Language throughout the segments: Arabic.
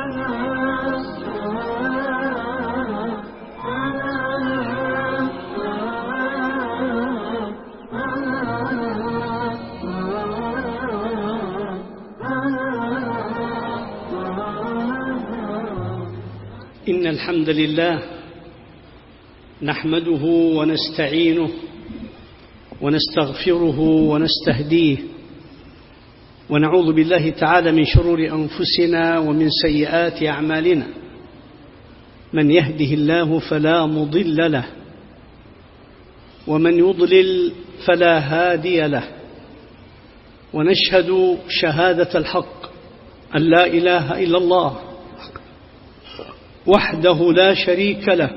إن الحمد لله نحمده ونستعينه ونستغفره ونستهديه ونعوذ بالله تعالى من شرور أنفسنا ومن سيئات أعمالنا. من يهده الله فلا مضل له ومن يضلل فلا هادي له. ونشهد شهادة الحق أن لا إله إلا الله وحده لا شريك له،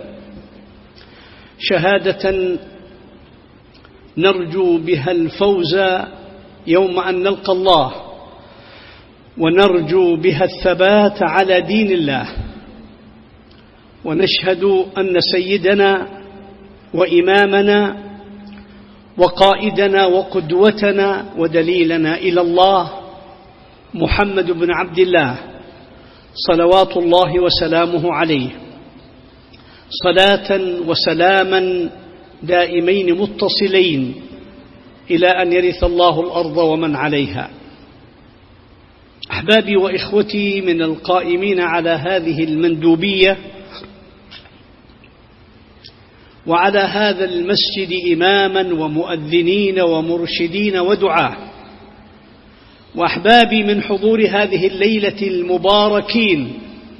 شهادة نرجو بها الفوز يوم أن نلقى الله، ونرجو بها الثبات على دين الله. ونشهد أن سيدنا وإمامنا وقائدنا وقدوتنا ودليلنا إلى الله محمد بن عبد الله صلوات الله وسلامه عليه، صلاة وسلاما دائمين متصلين إلى أن يرث الله الأرض ومن عليها. أحبابي وإخوتي من القائمين على هذه المندوبية وعلى هذا المسجد إماما ومؤذنين ومرشدين ودعاة، وأحبابي من حضور هذه الليلة المباركين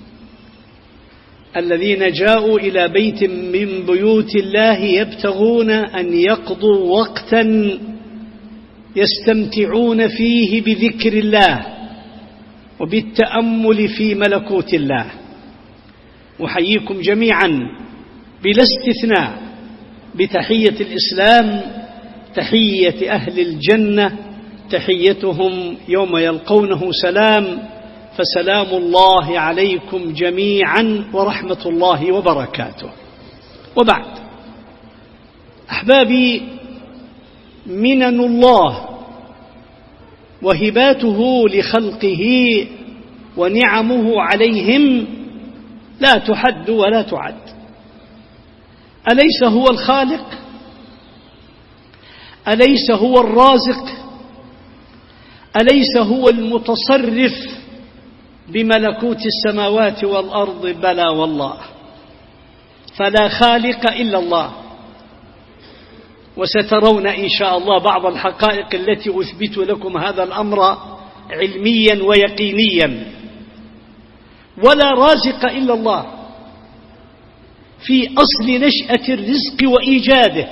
الذين جاءوا إلى بيت من بيوت الله يبتغون أن يقضوا وقتا يستمتعون فيه بذكر الله وبالتأمل في ملكوت الله. أحييكم جميعا بلا استثناء بتحية الإسلام، تحية أهل الجنة، تحيتهم يوم يلقونه سلام، فسلام الله عليكم جميعا ورحمة الله وبركاته. وبعد، أحبابي، منن الله وهباته لخلقه ونعمه عليهم لا تحد ولا تعد. أليس هو الخالق؟ أليس هو الرازق؟ أليس هو المتصرف بملكوت السماوات والأرض؟ بلى والله، فلا خالق إلا الله. وسترون إن شاء الله بعض الحقائق التي أثبت لكم هذا الأمر علميا ويقينيا. ولا رازق إلا الله في أصل نشأة الرزق وإيجاده،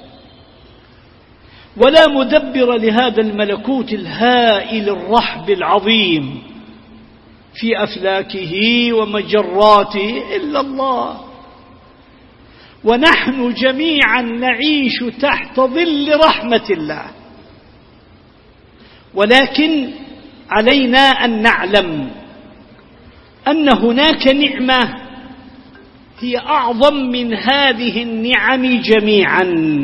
ولا مدبر لهذا الملكوت الهائل الرحب العظيم في أفلاكه ومجراته إلا الله. ونحن جميعا نعيش تحت ظل رحمة الله، ولكن علينا أن نعلم أن هناك نعمة هي أعظم من هذه النعم جميعا،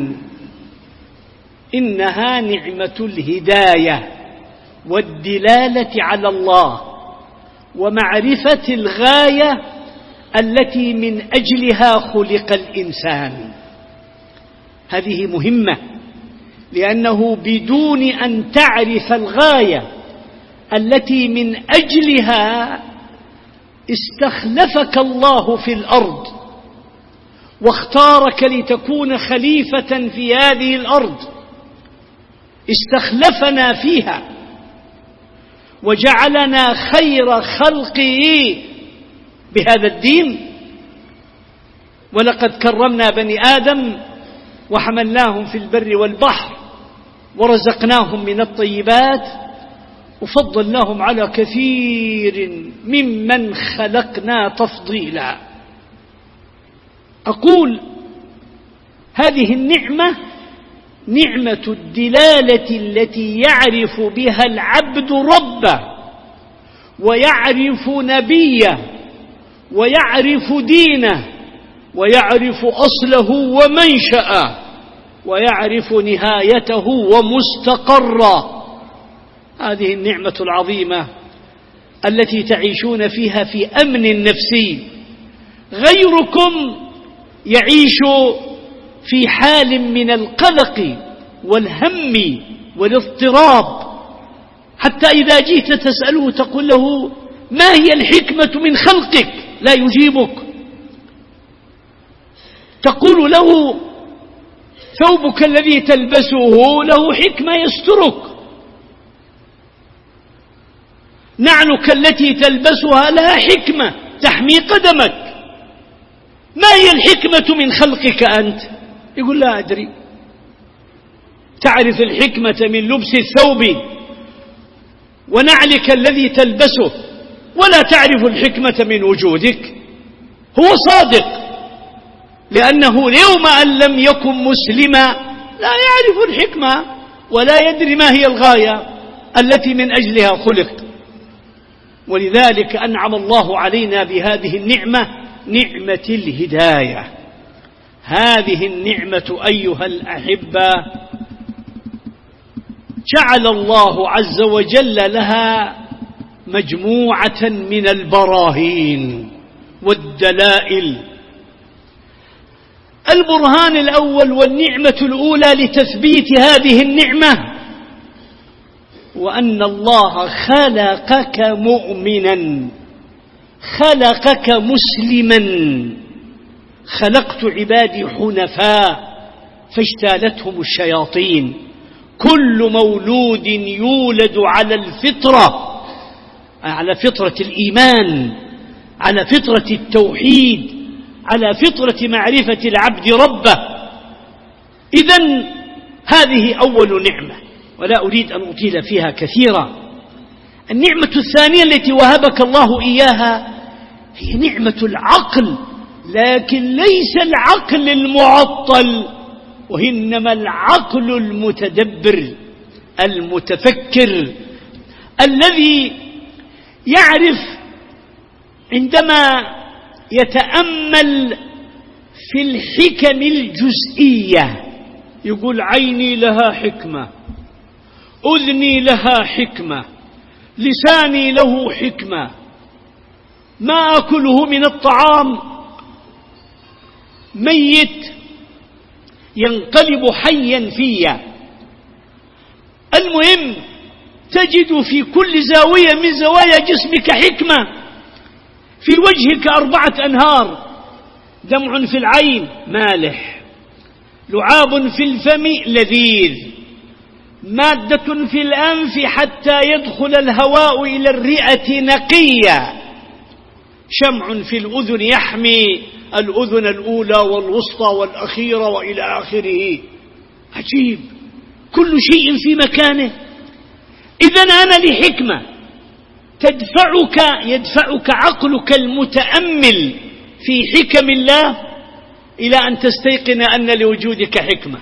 إنها نعمة الهداية والدلالة على الله ومعرفة الغاية التي من أجلها خلق الإنسان. هذه مهمة، لأنه بدون أن تعرف الغاية التي من أجلها استخلفك الله في الأرض واختارك لتكون خليفة في هذه الأرض، استخلفنا فيها وجعلنا خير خلقه بهذا الدين. ولقد كرمنا بني آدم وحملناهم في البر والبحر ورزقناهم من الطيبات وفضلناهم على كثير ممن خلقنا تفضيلا. أقول هذه النعمة نعمة الدلالة التي يعرف بها العبد ربه ويعرف نبيه ويعرف دينه ويعرف أصله ومنشأه ويعرف نهايته ومستقره. هذه النعمة العظيمة التي تعيشون فيها في أمن نفسي. غيركم يعيش في حال من القلق والهم والاضطراب، حتى إذا جئت تسأله تقول له ما هي الحكمة من خلقك لا يجيبك. تقول له ثوبك الذي تلبسه له حكمة يسترك، نعلك التي تلبسها لها حكمة تحمي قدمك. ما هي الحكمة من خلقك أنت؟ يقول لا أدري. تعرف الحكمة من لبس الثوب ونعلك الذي تلبسه ولا تعرف الحكمة من وجودك. هو صادق، لأنه اليوم أن لم يكن مسلما لا يعرف الحكمة ولا يدري ما هي الغاية التي من أجلها خلق. ولذلك أنعم الله علينا بهذه النعمة، نعمة الهداية. هذه النعمة أيها الأحبة جعل الله عز وجل لها مجموعة من البراهين والدلائل. البرهان الأول والنعمة الأولى لتثبيت هذه النعمة، وأن الله خلقك مؤمنا، خلقك مسلما. خلقت عبادي حنفاء فاجتالتهم الشياطين. كل مولود يولد على الفطرة، على فطرة الإيمان، على فطرة التوحيد، على فطرة معرفة العبد ربه. إذن هذه أول نعمة، ولا أريد أن أطيل فيها كثيرا. النعمة الثانية التي وهبك الله إياها هي نعمة العقل، لكن ليس العقل المعطل، وإنما العقل المتدبر المتفكر الذي يعرف عندما يتأمل في الحكم الجزئية. يقول عيني لها حكمة، أذني لها حكمة، لساني له حكمة، ما أكله من الطعام ميت ينقلب حيا فيا. المهم تجد في كل زاوية من زوايا جسمك حكمة. في وجهك 4 أنهار: دمع في العين مالح، لعاب في الفم لذيذ، مادة في الأنف حتى يدخل الهواء إلى الرئة نقية، شمع في الأذن يحمي الأذن الأولى والوسطى والأخيرة وإلى آخره. عجيب، كل شيء في مكانه. إذن أنا لحكمة يدفعك عقلك المتأمل في حكم الله إلى أن تستيقن أن لوجودك حكمة.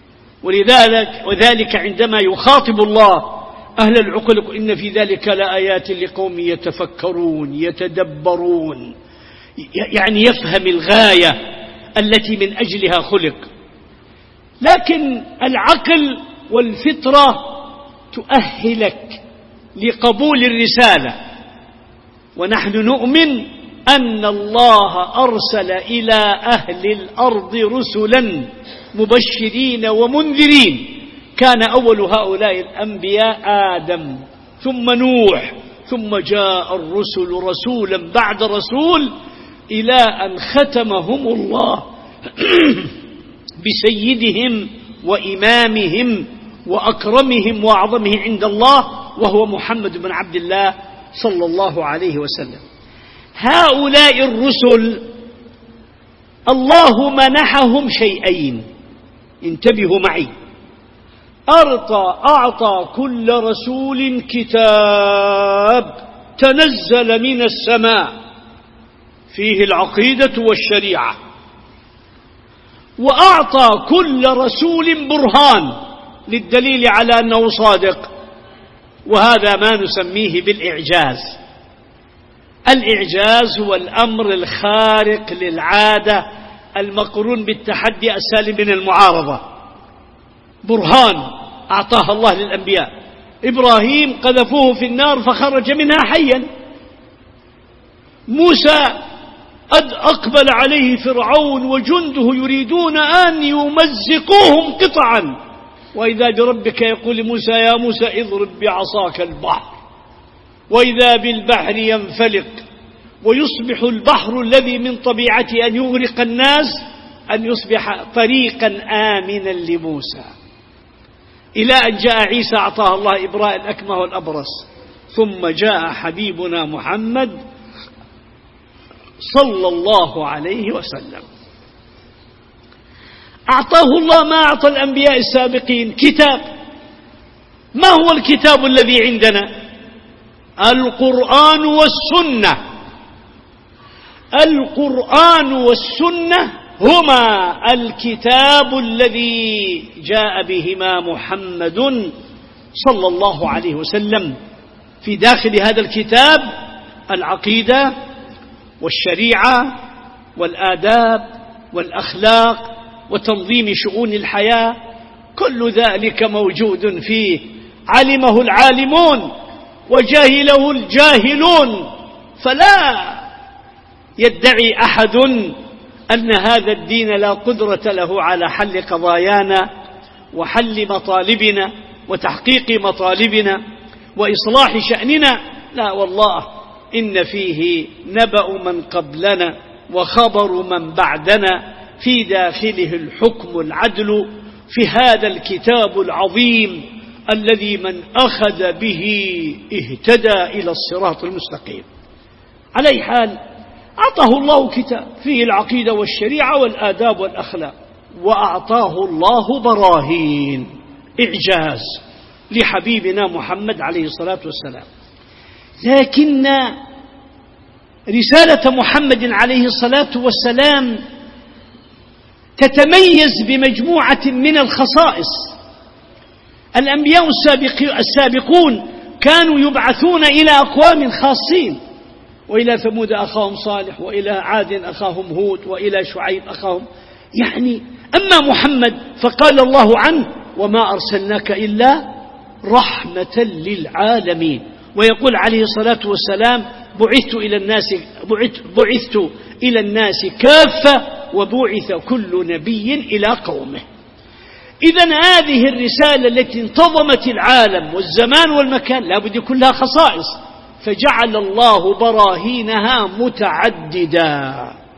وذلك عندما يخاطب الله أهل العقل: إن في ذلك لآيات لقوم يتفكرون يتدبرون، يعني يفهم الغاية التي من أجلها خلق. لكن العقل والفطرة تؤهلك لقبول الرسالة، ونحن نؤمن أن الله أرسل إلى أهل الأرض رسلا مبشرين ومنذرين. كان أول هؤلاء الأنبياء آدم، ثم نوح، ثم جاء الرسل رسولا بعد رسول، إلى أن ختمهم الله بسيدهم وإمامهم وأكرمهم وأعظمه عند الله، وهو محمد بن عبد الله صلى الله عليه وسلم. هؤلاء الرسل الله منحهم شيئين، انتبهوا معي. أعطى كل رسول كتاب تنزل من السماء فيه العقيدة والشريعة، وأعطى كل رسول برهان للدليل على أنه صادق، وهذا ما نسميه بالإعجاز. الإعجاز هو الأمر الخارق للعادة المقرون بالتحدي السالم من المعارضة. برهان أعطاها الله للأنبياء. إبراهيم قذفوه في النار فخرج منها حيا، موسى أقبل عليه فرعون وجنده يريدون أن يمزقوهم قطعا، وإذا بربك يقول لموسى يا موسى اضرب بعصاك البحر، وإذا بالبحر ينفلق ويصبح البحر الذي من طبيعته أن يغرق الناس أن يصبح طريقا آمنا لموسى، إلى أن جاء عيسى أعطاه الله إبراء الأكمه والأبرص، ثم جاء حبيبنا محمد صلى الله عليه وسلم أعطاه الله ما أعطى الأنبياء السابقين، كتاب. ما هو الكتاب الذي عندنا؟ القرآن والسنة. القرآن والسنة هما الكتاب الذي جاء بهما محمد صلى الله عليه وسلم. في داخل هذا الكتاب العقيدة والشريعة والآداب والأخلاق وتنظيم شؤون الحياة، كل ذلك موجود فيه، علمه العالمون وجاهله الجاهلون، فلا يدعي أحد أن هذا الدين لا قدرة له على حل قضايانا وحل مطالبنا وتحقيق مطالبنا وإصلاح شأننا. لا والله، إن فيه نبأ من قبلنا وخبر من بعدنا، في داخله الحكم العدل، في هذا الكتاب العظيم الذي من أخذ به اهتدى إلى الصراط المستقيم. على أي حال، أعطاه الله كتاب فيه العقيدة والشريعة والآداب والأخلاق، وأعطاه الله براهين، إعجاز لحبيبنا محمد عليه الصلاة والسلام. لكن رسالة محمد عليه الصلاة والسلام تتميز بمجموعة من الخصائص. الأنبياء السابقون كانوا يبعثون إلى أقوام خاصين، وإلى ثمود أخاهم صالح، وإلى عاد أخاهم هود، وإلى شعيب أخاهم أما محمد فقال الله عنه وما أرسلناك إلا رحمة للعالمين. ويقول عليه الصلاة والسلام بعثت إلى الناس كافة وبعث كل نبي إلى قومه. إذن هذه الرسالة التي انتظمت العالم والزمان والمكان لا بد يكون لها خصائص، فجعل الله براهينها متعددة.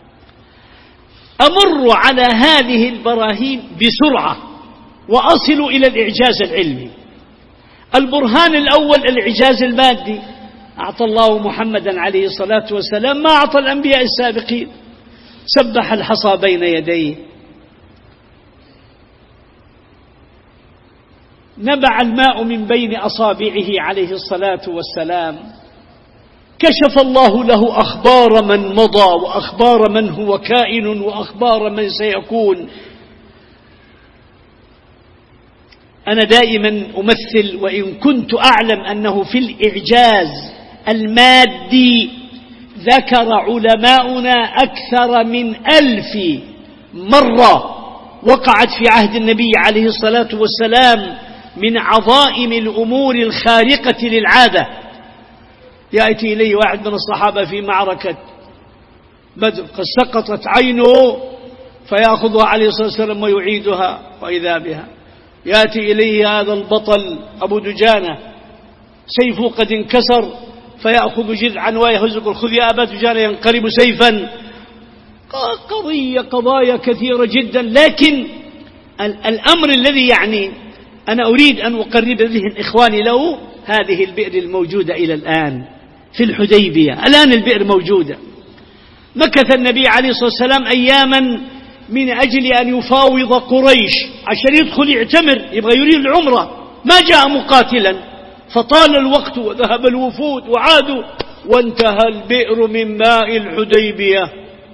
أمر على هذه البراهين بسرعة وأصل إلى الإعجاز العلمي. البرهان الأول الإعجاز المادي، أعطى الله محمدا عليه الصلاة والسلام ما أعطى الأنبياء السابقين، سبح الحصى بين يديه، نبع الماء من بين أصابعه عليه الصلاة والسلام، كشف الله له أخبار من مضى وأخبار من هو كائن وأخبار من سيكون. أنا دائما أمثل، وإن كنت أعلم أنه في الإعجاز المادي ذكر علماؤنا أكثر من 1000 مرة وقعت في عهد النبي عليه الصلاة والسلام من عظائم الأمور الخارقة للعادة. يأتي إليه واحد من الصحابة في معركة بدر قد سقطت عينه فيأخذها عليه الصلاة والسلام ويعيدها وإذا بها. يأتي إليه هذا البطل أبو دجانة سيفه قد انكسر فيأخذ جذعا ويهز يقول خذ يا أبا دجانة ينقلب سيفا. قضايا كثيرة جدا. لكن الأمر الذي يعني أنا أريد أن أقرب ذهن إخواني له هذه البئر الموجودة إلى الآن في الحديبية. الآن البئر موجودة. مكث النبي عليه الصلاة والسلام أياما من أجل أن يفاوض قريش عشان يدخل يعتمر، يبغى يريد العمرة، ما جاء مقاتلا، فطال الوقت وذهب الوفود وعادوا وانتهى البئر من ماء الحديبية.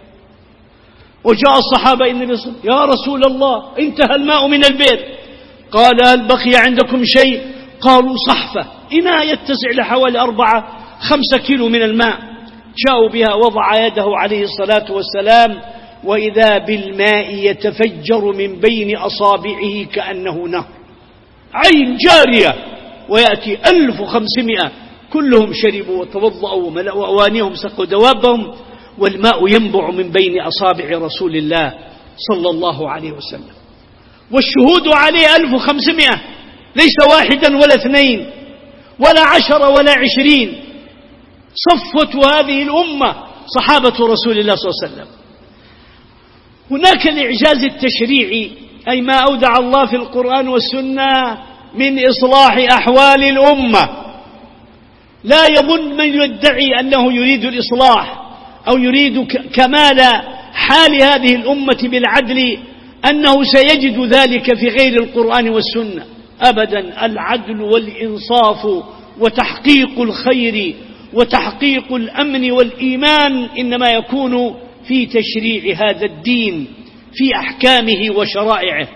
وجاء الصحابة النبي صلى الله عليه وسلم يا رسول الله انتهى الماء من البئر. قال هل بقي عندكم شيء؟ قالوا صحفة إناء يتسع لحوالي 4-5 كيلو من الماء. جاءوا بها، وضع يده عليه الصلاة والسلام وإذا بالماء يتفجر من بين أصابعه كأنه نهر، عين جارية. ويأتي 1500 كلهم شربوا وتوضأوا وملأوا أوانيهم سقوا دوابهم، والماء ينبع من بين أصابع رسول الله صلى الله عليه وسلم، والشهود عليه 1500، ليس واحدا ولا اثنين ولا 10 ولا 20، صفوة هذه الأمة صحابة رسول الله صلى الله عليه وسلم. هناك الإعجاز التشريعي، أي ما أودع الله في القرآن والسنة من إصلاح أحوال الأمة. لا يظن من يدعي أنه يريد الإصلاح أو يريد كمال حال هذه الأمة بالعدل أنه سيجد ذلك في غير القرآن والسنة أبدا. العدل والإنصاف وتحقيق الخير وتحقيق الأمن والإيمان إنما يكون في تشريع هذا الدين في أحكامه وشرائعه.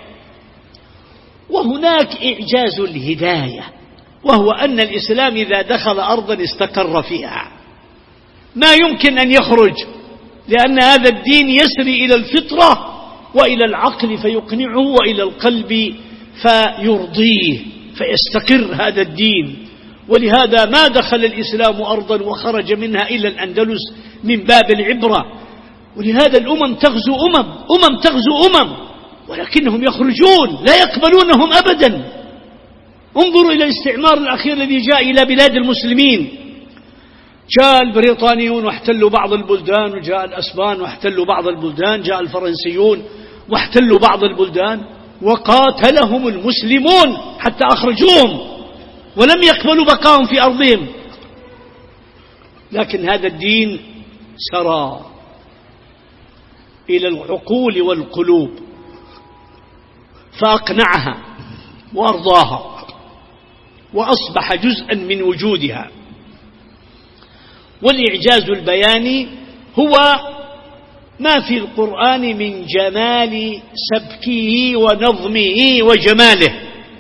وهناك إعجاز الهداية، وهو أن الإسلام إذا دخل أرضا استقر فيها، ما يمكن أن يخرج، لأن هذا الدين يسري إلى الفطرة وإلى العقل فيقنعه وإلى القلب فيرضيه فيستقر هذا الدين. ولهذا ما دخل الإسلام أرضا وخرج منها إلى الأندلس من باب العبرة. ولهذا الأمم تغزو أمم ولكنهم يخرجون لا يقبلونهم أبدا. انظروا إلى الاستعمار الأخير الذي جاء إلى بلاد المسلمين، جاء البريطانيون واحتلوا بعض البلدان، وجاء الأسبان واحتلوا بعض البلدان، جاء الفرنسيون واحتلوا بعض البلدان، وقاتلهم المسلمون حتى أخرجوهم ولم يقبلوا بقاهم في أرضهم. لكن هذا الدين سرى إلى العقول والقلوب فأقنعها وأرضاها وأصبح جزءا من وجودها. والإعجاز البياني هو ما في القرآن من جمال سبكه ونظمه وجماله.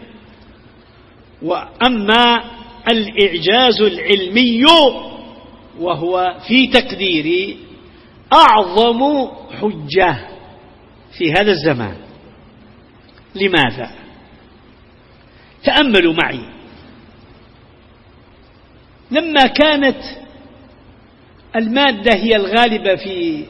وأما الإعجاز العلمي وهو في تقديري أعظم حجة في هذا الزمان. لماذا؟ تأملوا معي. لما كانت المادة هي الغالبة في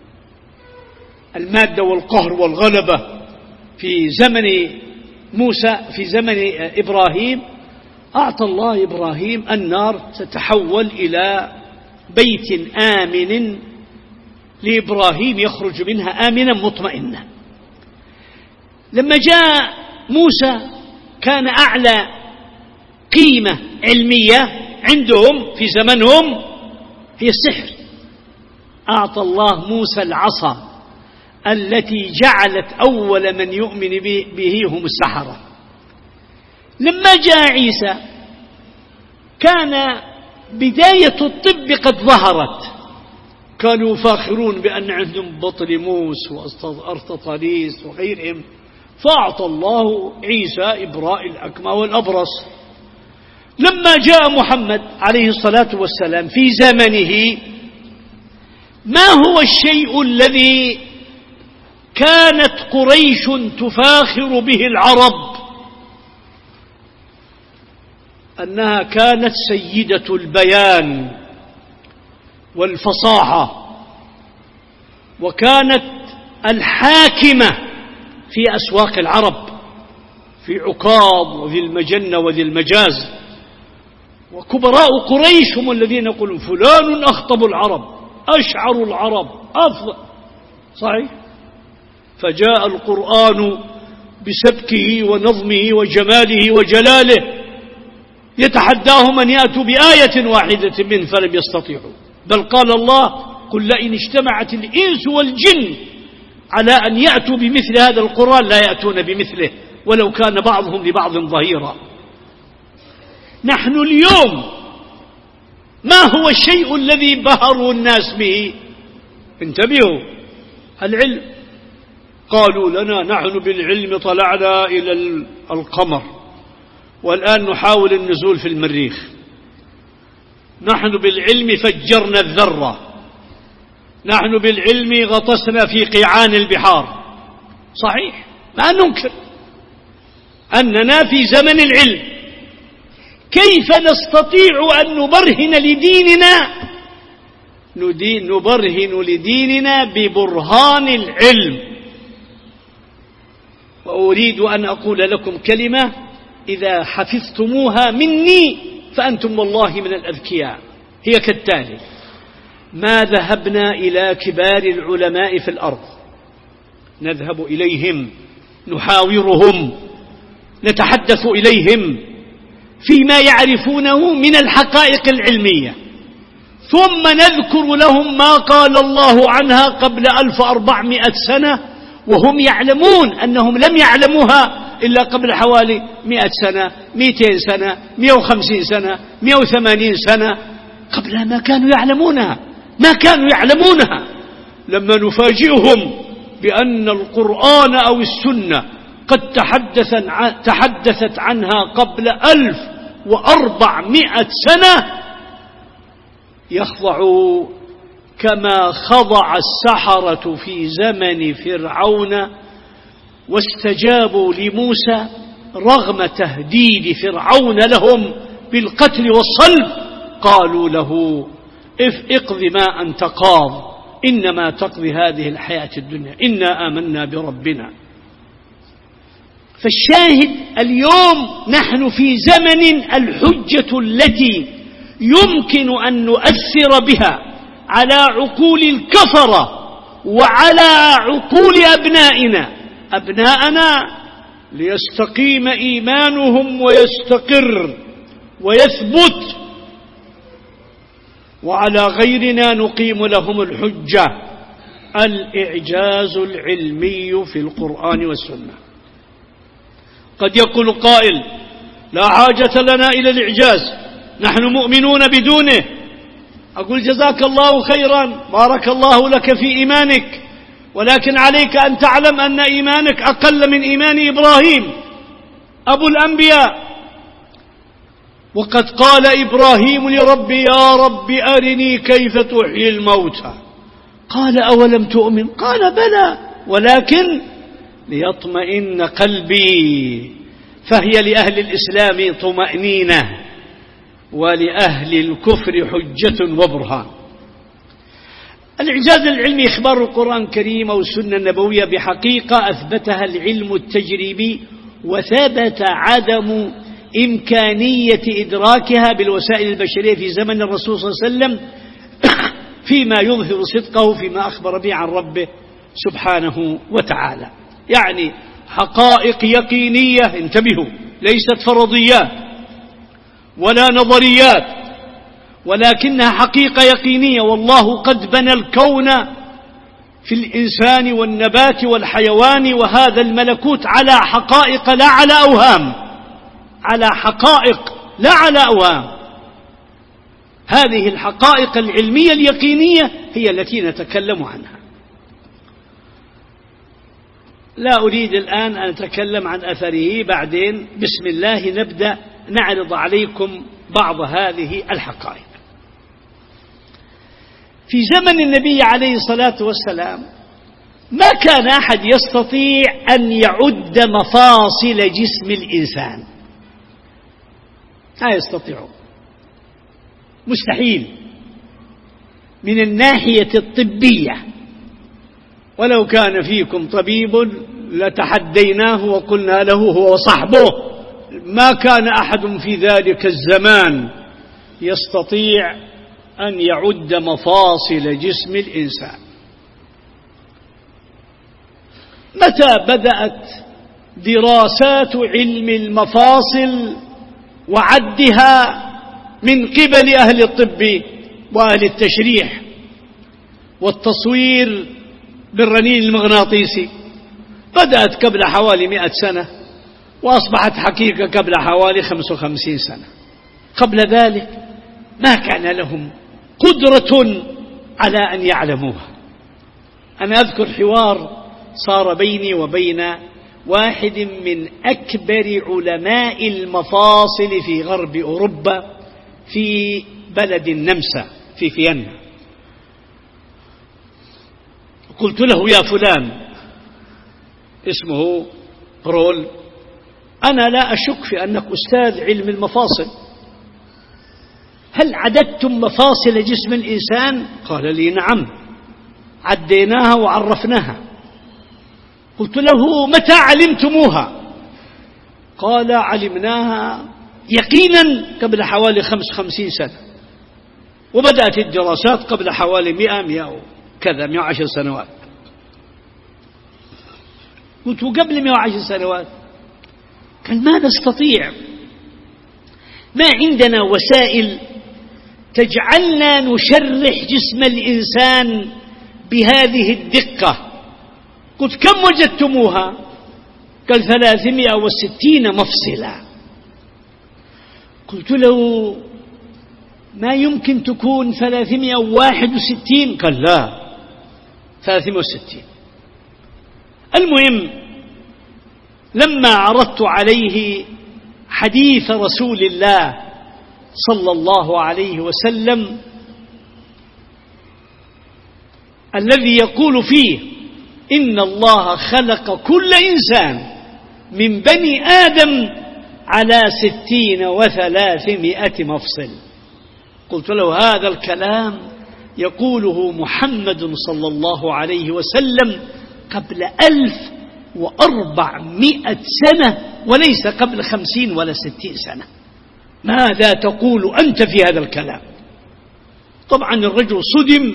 المادة والقهر والغلبة في زمن موسى، في زمن إبراهيم، أعطى الله إبراهيم النار تتحول إلى بيت آمن لإبراهيم يخرج منها آمنا مطمئنا. لما جاء موسى كان أعلى قيمة علمية عندهم في زمنهم هي السحر. أعطى الله موسى العصا التي جعلت أول من يؤمن به هم السحرة. لما جاء عيسى كان بداية الطب قد ظهرت، كانوا يفاخرون بأن عندهم بطليموس وأرططاليس وغيرهم، فأعطى الله عيسى إبراء الأكمى والأبرص. لما جاء محمد عليه الصلاة والسلام في زمنه، ما هو الشيء الذي كانت قريش تفاخر به العرب؟ أنها كانت سيدة البيان والفصاحة، وكانت الحاكمة في أسواق العرب، في عكاظ وفي المجنة وذي المجاز. وكبراء قريش هم الذين يقولون فلان أخطب العرب، أشعر العرب، أفضل. صحيح. فجاء القرآن بسبكه ونظمه وجماله وجلاله يتحداهم أن يأتوا بآية واحدة منه فلم يستطيعوا. بل قال الله قل لئن اجتمعت الإنس والجن على أن يأتوا بمثل هذا القرآن لا يأتون بمثله ولو كان بعضهم لبعض ظهيرا. نحن اليوم ما هو الشيء الذي بهروا الناس به؟ انتبهوا، العلم. قالوا لنا نحن بالعلم طلعنا إلى القمر والآن نحاول النزول في المريخ. نحن بالعلم فجرنا الذرة، نحن بالعلم غطسنا في قيعان البحار. صحيح، ما ننكر أننا في زمن العلم، كيف نستطيع أن نبرهن لديننا؟ نبرهن لديننا ببرهان العلم. وأريد أن أقول لكم كلمة إذا حفظتموها مني فأنتم والله من الأذكياء، هي كالتالي: ما ذهبنا إلى كبار العلماء في الأرض نذهب إليهم، نحاورهم، نتحدث إليهم فيما يعرفونه من الحقائق العلمية، ثم نذكر لهم ما قال الله عنها قبل 1400 سنة، وهم يعلمون أنهم لم يعلموها إلا قبل حوالي 100 سنة، 200 سنة، 150 سنة، 180 سنة. قبلها ما كانوا يعلمونها. لما نفاجئهم بأن القرآن أو السنة قد تحدثت عنها قبل 1400 سنة يخضعوا كما خضع السحرة في زمن فرعون، واستجابوا لموسى رغم تهديد فرعون لهم بالقتل والصلب. قالوا له: اقض ما أنت قاض، إنما تقضي هذه الحياة الدنيا، إنا آمنا بربنا. فالشاهد اليوم نحن في زمن الحجة التي يمكن أن نؤثر بها على عقول الكفرة وعلى عقول أبنائنا ليستقيم إيمانهم ويستقر ويثبت، وعلى غيرنا نقيم لهم الحجة: الإعجاز العلمي في القرآن والسنة. قد يقول قائل: لا حاجة لنا إلى الإعجاز، نحن مؤمنون بدونه. أقول: جزاك الله خيرا، بارك الله لك في إيمانك، ولكن عليك أن تعلم أن إيمانك أقل من إيمان إبراهيم أبو الأنبياء. وقد قال إبراهيم لربي: يا رب أرني كيف تحيي الموتى. قال: أولم تؤمن؟ قال: بلى، ولكن ليطمئن قلبي. فهي لأهل الإسلام طمأنينة، ولأهل الكفر حجة وبرهان. الإعجاز العلمي إخبار القرآن الكريم أو السنة النبوية بحقيقة أثبتها العلم التجريبي، وثبت عدم إمكانية إدراكها بالوسائل البشرية في زمن الرسول صلى الله عليه وسلم، فيما يظهر صدقه فيما أخبر به عن ربه سبحانه وتعالى. يعني حقائق يقينية، انتبهوا، ليست فرضيات ولا نظريات، ولكنها حقيقة يقينية. والله قد بنى الكون في الإنسان والنبات والحيوان وهذا الملكوت على حقائق لا على أوهام، على حقائق لا على أوهام. هذه الحقائق العلمية اليقينية هي التي نتكلم عنها. لا أريد الآن أن أتكلم عن أثره، بعدين بسم الله نبدأ نعرض عليكم بعض هذه الحقائق. في زمن النبي عليه الصلاة والسلام ما كان أحد يستطيع أن يعد مفاصل جسم الإنسان، لا يستطيعون، مستحيل من الناحية الطبية. ولو كان فيكم طبيب لتحديناه وقلنا له هو صحبه، ما كان أحد في ذلك الزمان يستطيع أن يعد مفاصل جسم الإنسان. متى بدأت دراسات علم المفاصل وعدها من قبل أهل الطب وأهل التشريح والتصوير بالرنين المغناطيسي؟ بدأت قبل حوالي 100 سنة، وأصبحت حقيقة قبل حوالي 55 سنة. قبل ذلك ما كان لهم قدرة على أن يعلموها. أنا أذكر حوار صار بيني وبين واحد من أكبر علماء المفاصل في غرب أوروبا في بلد النمسا في فيينا. قلت له: يا فلان، اسمه برول، أنا لا أشك في أنك أستاذ علم المفاصل هل عددتم مفاصل جسم الإنسان؟ قال لي نعم، عديناها وعرفناها. قلت له متى علمتموها؟ قال علمناها يقينا قبل حوالي 55 سنة، وبدأت الدراسات قبل حوالي 110 سنوات. قلت قبل 110 سنوات؟ قال ما نستطيع، ما عندنا وسائل تجعلنا نشرح جسم الإنسان بهذه الدقة. قلت كم وجدتموها؟ قال 360 مفصلا. قلت له ما يمكن تكون 361. قال لا 360. المهم لما عرضت عليه حديث رسول الله صلى الله عليه وسلم الذي يقول فيه إن الله خلق كل إنسان من بني آدم على 60 و300 مفصل. قلت له هذا الكلام يقوله محمد صلى الله عليه وسلم قبل 1400 سنة، وليس قبل 50 ولا 60 سنة. ماذا تقول أنت في هذا الكلام؟ طبعا الرجل صدم،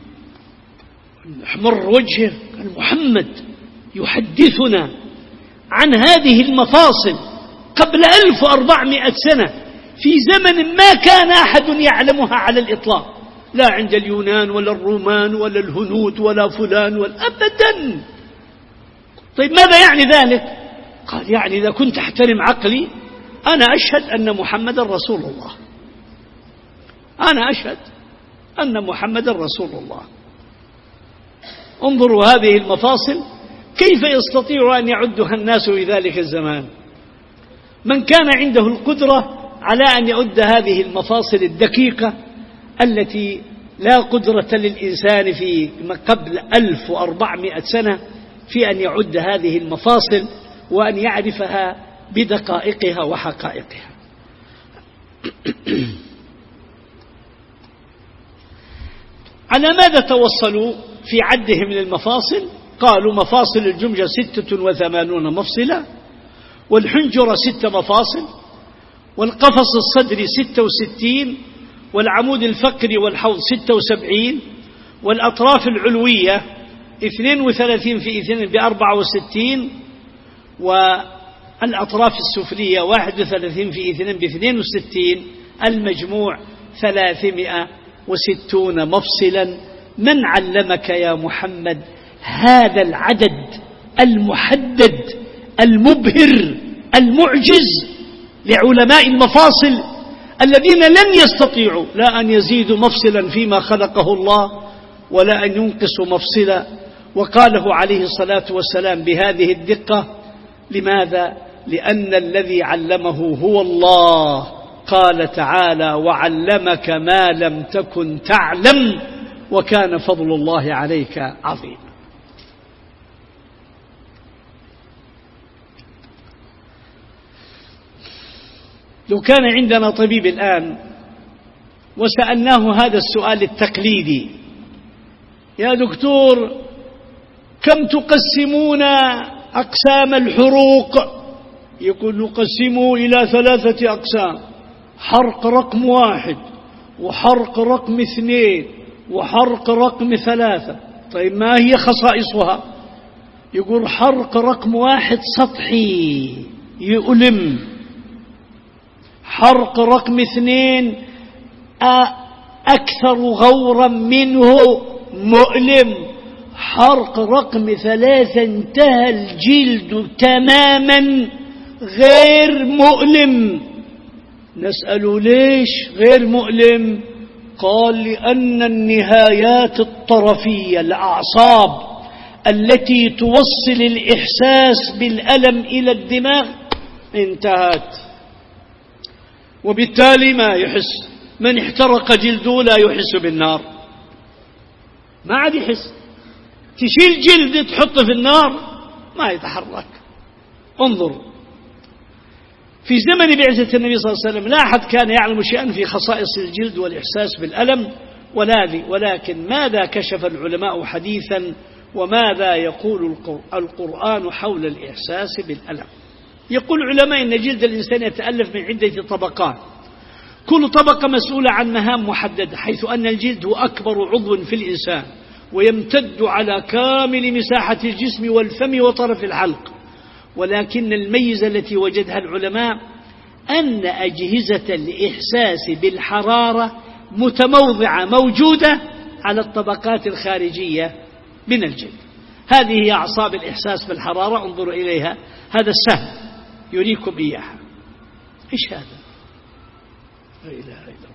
احمر وجهه، قال محمد يحدثنا عن هذه المفاصل قبل 1400 سنة في زمن ما كان أحد يعلمها على الإطلاق، لا عند اليونان ولا الرومان ولا الهنود ولا فلان ولا أبدا. طيب ماذا يعني ذلك؟ قال يعني إذا كنت أحترم عقلي أنا أشهد أن محمد رسول الله، أنا أشهد أن محمد رسول الله. انظروا هذه المفاصل كيف يستطيع أن يعدها الناس في ذلك الزمان. من كان عنده القدرة على أن يعد هذه المفاصل الدقيقة التي لا قدرة للإنسان في قبل 1400 سنة في أن يعد هذه المفاصل وأن يعرفها بدقائقها وحقائقها. على ماذا توصلوا في عدهم للمفاصل؟ قالوا مفاصل الجمجة 86 مفصلة، والحنجرة 6 مفاصل، والقفص الصدري 66، والعمود الفقري والحوض 76، والأطراف العلوية 32 في 2 ب64، والأطراف السفلية 31 في 2 ب62، المجموع 360 مفصلا. من علمك يا محمد هذا العدد المحدد المبهر المعجز لعلماء المفاصل الذين لن يستطيعوا لا أن يزيدوا مفصلا فيما خلقه الله ولا أن ينقصوا مفصلا، وقاله عليه الصلاة والسلام بهذه الدقة. لماذا؟ لأن الذي علمه هو الله. قال تعالى وعلمك ما لم تكن تعلم وكان فضل الله عليك عظيم. لو كان عندنا طبيب الآن وسألناه هذا السؤال التقليدي: يا دكتور كم تقسمون أقسام الحروق؟ يقول نقسمه إلى 3 أقسام: حرق رقم 1، وحرق رقم 2، وحرق رقم 3. طيب ما هي خصائصها؟ يقول حرق رقم 1 سطحي يؤلم، حرق رقم 2 أكثر غورا منه مؤلم، حرق رقم 3 انتهى الجلد تماما غير مؤلم. نسأله ليش غير مؤلم؟ قال لأن النهايات الطرفية الأعصاب التي توصل الإحساس بالألم إلى الدماغ انتهت، وبالتالي ما يحس. من احترق جلده لا يحس بالنار، ما عاد يحس. تشيل جلد تحطه في النار ما يتحرك. انظر في زمن بعثة النبي صلى الله عليه وسلم لا أحد كان يعلم شيئا في خصائص الجلد والإحساس بالألم ولكن ماذا كشف العلماء حديثا وماذا يقول القرآن حول الإحساس بالألم؟ يقول العلماء إن جلد الإنسان يتألف من عدة طبقات، كل طبقة مسؤولة عن مهام محددة، حيث أن الجلد هو أكبر عضو في الإنسان ويمتد على كامل مساحة الجسم والفم وطرف الحلق. ولكن الميزة التي وجدها العلماء أن أجهزة الإحساس بالحرارة متموضعة موجودة على الطبقات الخارجية من الجلد. هذه هي أعصاب الإحساس بالحرارة، انظروا إليها، هذا السهم يريكم إياها. إيش هذا؟ لا إله إلا الله.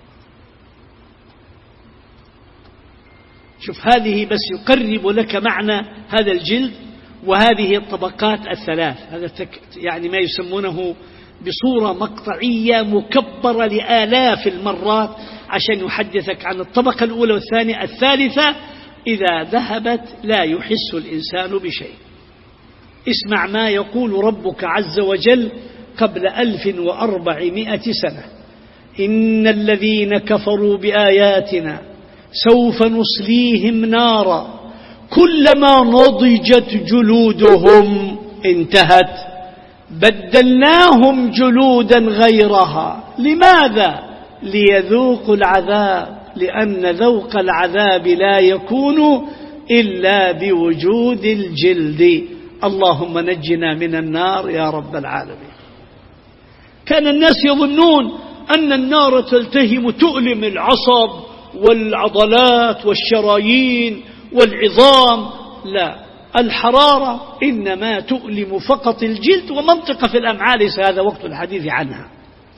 شوف، هذه بس يقرب لك معنى هذا الجلد، وهذه الطبقات الثلاث، هذا يعني ما يسمونه بصورة مقطعية مكبرة لآلاف المرات عشان يحدثك عن الطبقة الأولى والثانية. الثالثة إذا ذهبت لا يحس الإنسان بشيء. اسمع ما يقول ربك عز وجل قبل 1400 سنة: إن الذين كفروا بآياتنا سوف نصليهم نارا كلما نضجت جلودهم انتهت بدلناهم جلودا غيرها. لماذا؟ ليذوقوا العذاب، لأن ذوق العذاب لا يكون إلا بوجود الجلد. اللهم نجنا من النار يا رب العالمين. كان الناس يظنون أن النار تلتهم تؤلم العصب والعضلات والشرايين والعظام. لا، الحرارة إنما تؤلم فقط الجلد ومنطقة في الأمعاء، ليس هذا وقت الحديث عنها.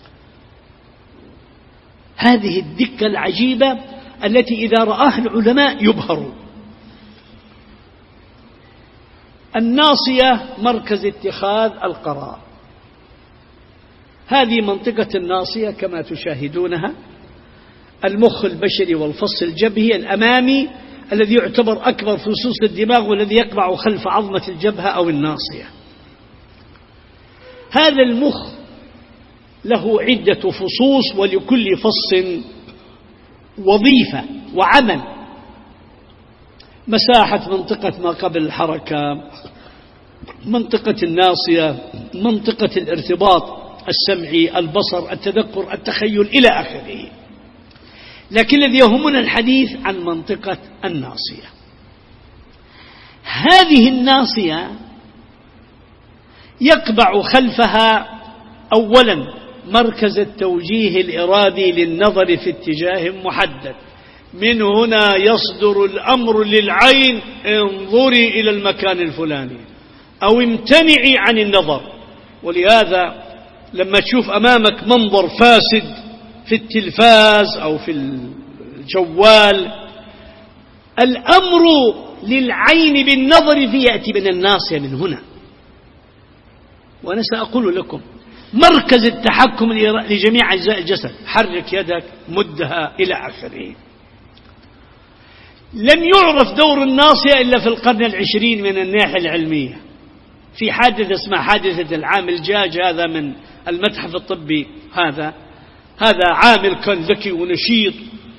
هذه الدكة العجيبة التي إذا رآها العلماء يبهروا. الناصية مركز اتخاذ القرار. هذه منطقة الناصية كما تشاهدونها، المخ البشري والفص الجبهي الأمامي الذي يعتبر أكبر فصوص الدماغ والذي يقع خلف عظمة الجبهة أو الناصية. هذا المخ له عدة فصوص، ولكل فص وظيفة وعمل. مساحة منطقة ما قبل الحركة، منطقة الناصية، منطقة الارتباط السمعي، البصر، التذكر، التخيل إلى آخره. لكن الذي يهمنا الحديث عن منطقة الناصية. هذه الناصية يقبع خلفها أولا مركز التوجيه الإرادي للنظر في اتجاه محدد. من هنا يصدر الأمر للعين: انظري إلى المكان الفلاني أو امتنعي عن النظر. ولهذا لما تشوف أمامك منظر فاسد في التلفاز أو في الجوال، الأمر للعين بالنظر فيه يأتي من الناصية من هنا. وأنا سأقول لكم مركز التحكم لجميع أجزاء الجسد، حرك يدك، مدها إلى آخره. لم يعرف دور الناصية إلا في القرن العشرين من الناحية العلمية، في حادثة اسمها حادثة العام الجاج، هذا من المتحف الطبي. هذا عامل كان ذكي ونشيط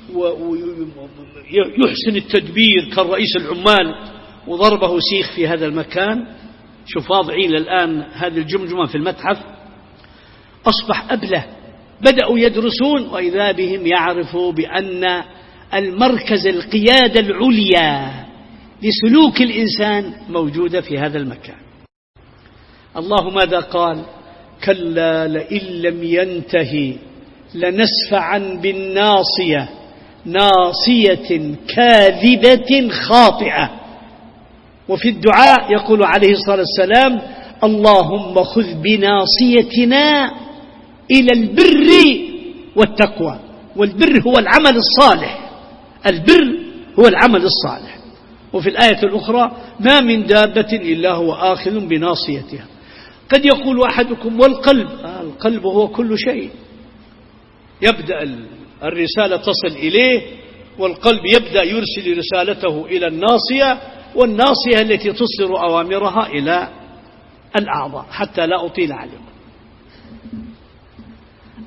ويحسن التدبير، كان رئيس العمال، وضربه سيخ في هذا المكان. شوف واضعين الآن هذه الجمجمة في المتحف. أصبح أبله، بدأوا يدرسون وإذا بهم يعرفوا بأن المركز القيادة العليا لسلوك الإنسان موجودة في هذا المكان. الله ماذا قال؟ كلا لئن لم ينتهي لنسفعا بالناصية ناصية كاذبة خاطئة. وفي الدعاء يقول عليه الصلاة والسلام: اللهم خذ بناصيتنا إلى البر والتقوى. والبر هو العمل الصالح، البر هو العمل الصالح. وفي الآية الأخرى: ما من دابة إلا هو آخذ بناصيتها. قد يقول أحدكم: والقلب؟ القلب هو كل شيء. يبدأ الرسالة تصل إليه، والقلب يبدأ يرسل رسالته إلى الناصية، والناصية التي تصدر أوامرها إلى الأعضاء. حتى لا أطيل عليكم،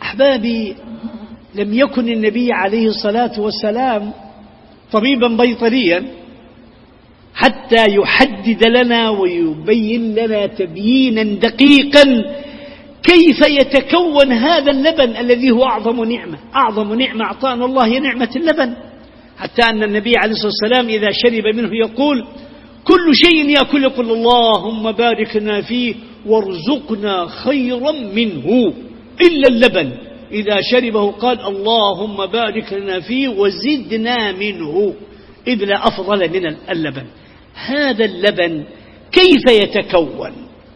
أحبابي، لم يكن النبي عليه الصلاة والسلام طبيبا بيطريا حتى يحدد لنا ويبين لنا تبيينا دقيقا كيف يتكون هذا اللبن الذي هو أعظم نعمة أعطانا الله هي نعمة اللبن، حتى أن النبي عليه الصلاة والسلام إذا شرب منه يقول كل شيء يأكل يقول اللهم بارك لنا فيه وارزقنا خيرا منه إلا اللبن، إذا شربه قال اللهم بارك لنا فيه وزدنا منه، إذ لا أفضل من اللبن. هذا اللبن كيف يتكون؟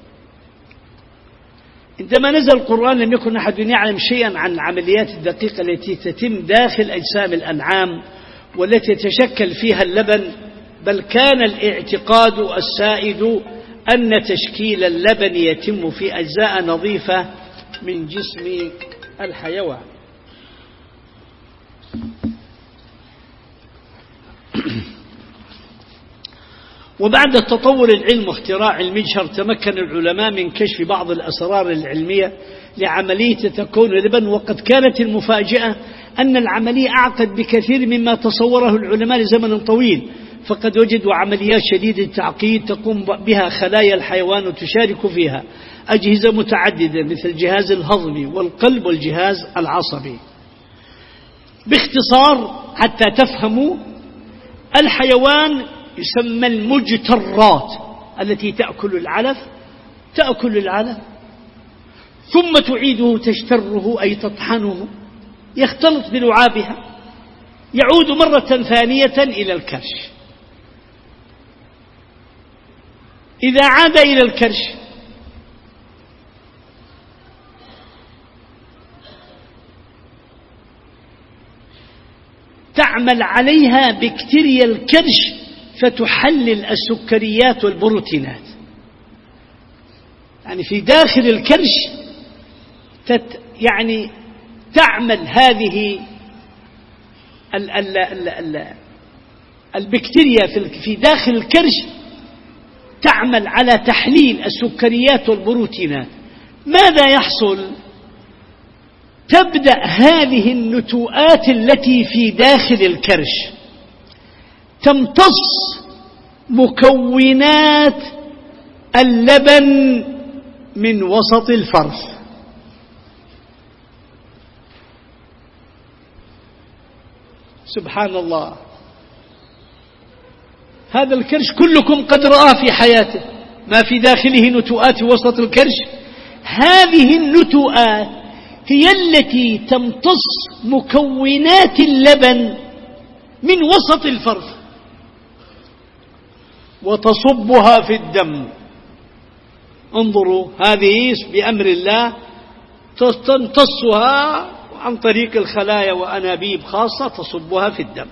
عندما نزل القرآن لم يكن أحد يعلم شيئا عن العمليات الدقيقة التي تتم داخل أجسام الأنعام والتي يتشكل فيها اللبن، بل كان الاعتقاد السائد أن تشكيل اللبن يتم في أجزاء نظيفة من جسم الحيوان. وبعد تطور العلم واختراع المجهر تمكن العلماء من كشف بعض الأسرار العلمية لعملية تكون اللبن، وقد كانت المفاجأة أن العملية أعقد بكثير مما تصوره العلماء لزمن طويل، فقد وجدوا عمليات شديدة التعقيد تقوم بها خلايا الحيوان وتشارك فيها أجهزة متعددة مثل الجهاز الهضمي والقلب والجهاز العصبي. باختصار حتى تفهموا، الحيوان يسمى المجترات التي تأكل العلف ثم تعيده تجتره أي تطحنه، يختلط بلعابها، يعود مرة ثانية إلى الكرش. إذا عاد إلى الكرش تعمل عليها بكتيريا الكرش فتحلل السكريات والبروتينات. يعني في داخل الكرش تعمل هذه البكتيريا في داخل الكرش تعمل على تحليل السكريات والبروتينات. ماذا يحصل؟ تبدأ هذه النتوءات التي في داخل الكرش تمتص مكونات اللبن من وسط الفرث. سبحان الله، هذا الكرش كلكم قد رأى في حياته ما في داخله نتوءات وسط الكرش. هذه النتوءات هي التي تمتص مكونات اللبن من وسط الفرث وتصبها في الدم. انظروا، هذه بأمر الله تمتصها عن طريق الخلايا وأنابيب خاصة تصبها في الدم.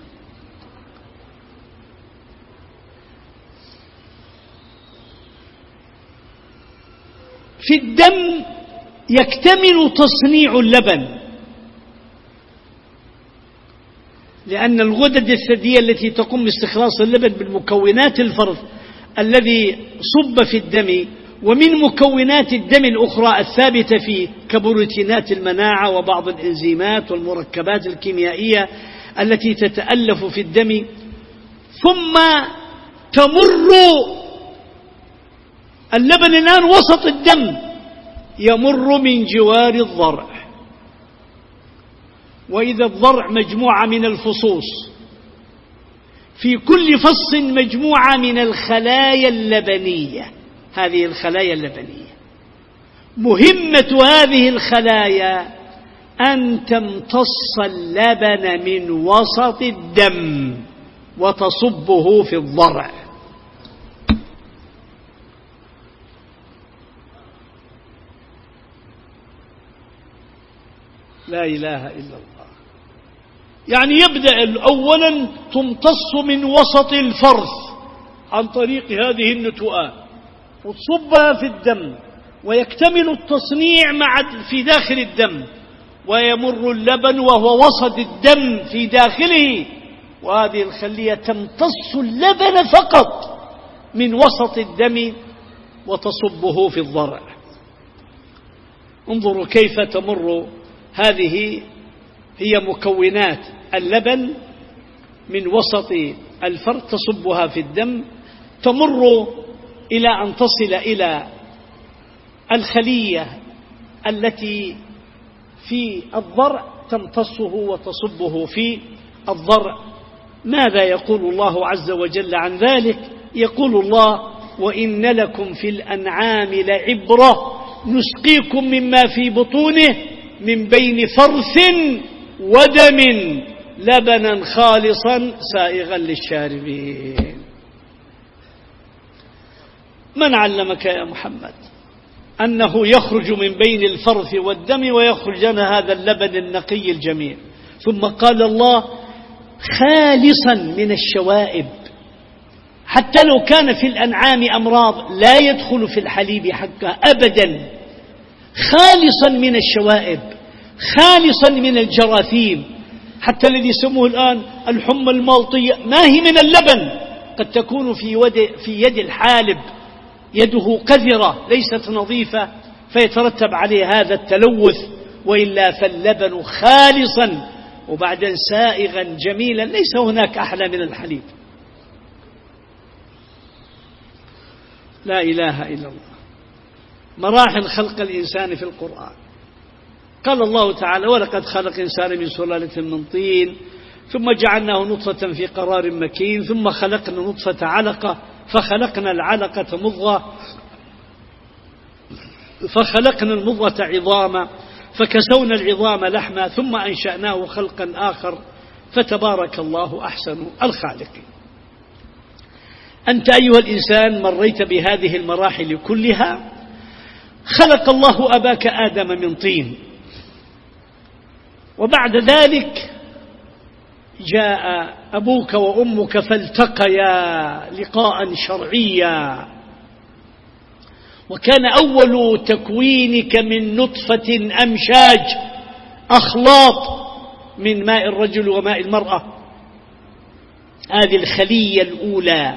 في الدم يكتمل تصنيع اللبن، لأن الغدد الثدية التي تقوم باستخلاص اللبن بالمكونات الفرث الذي صب في الدم ومن مكونات الدم الأخرى الثابتة فيه كبروتينات المناعة وبعض الإنزيمات والمركبات الكيميائية التي تتألف في الدم، ثم تمر اللبن الآن وسط الدم، يمر من جوار الضرع، وإذا الضرع مجموعة من الفصوص، في كل فص مجموعة من الخلايا اللبنية. هذه الخلايا اللبنية مهمة هذه الخلايا أن تمتص اللبن من وسط الدم وتصبه في الضرع. لا إله إلا الله. يعني يبدأ أولا تمتص من وسط الفرث عن طريق هذه النتوءات وتصبها في الدم، ويكتمل التصنيع في داخل الدم، ويمر اللبن وهو وسط الدم في داخله، وهذه الخلية تمتص اللبن فقط من وسط الدم وتصبه في الضرع. انظروا كيف تمر هذه هي مكونات اللبن من وسط الفرد، تصبها في الدم، تمر إلى أن تصل إلى الخلية التي في الضرع، تمتصه وتصبه في الضرع. ماذا يقول الله عز وجل عن ذلك؟ يقول الله: وإن لكم في الأنعام لعبرة نسقيكم مما في بطونه من بين فرث ودم لبنا خالصا سائغا للشاربين. من علمك يا محمد أنه يخرج من بين الفرث والدم ويخرج لنا هذا اللبن النقي الجميل؟ ثم قال الله: خالصا من الشوائب، حتى لو كان في الأنعام أمراض لا يدخل في الحليب حقا أبدا، خالصا من الشوائب، خالصا من الجراثيم. حتى الذي يسموه الآن الحمى المالطية ما هي من اللبن، قد تكون في يد الحالب يده قذرة ليست نظيفة فيترتب عليه هذا التلوث، وإلا فاللبن خالصا وبعدين سائغا جميلا، ليس هناك أحلى من الحليب. لا إله إلا الله. مراحل خلق الإنسان في القرآن. قال الله تعالى: ولقد خلق الإنسان من سلالة من طين ثم جعلناه نطفة في قرار مكين ثم خلقنا نطفة علقة فخلقنا العلقة مضغة فخلقنا المضغة عظاما فكسونا العظام لحما ثم أنشأناه خلقا آخر فتبارك الله أحسن الخالقين. أنت أيها الإنسان مريت بهذه المراحل كلها. خلق الله أباك آدم من طين، وبعد ذلك جاء أبوك وأمك فالتقيا لقاء شرعيا، وكان أول تكوينك من نطفة أمشاج، أخلاط من ماء الرجل وماء المرأة. هذه الخلية الأولى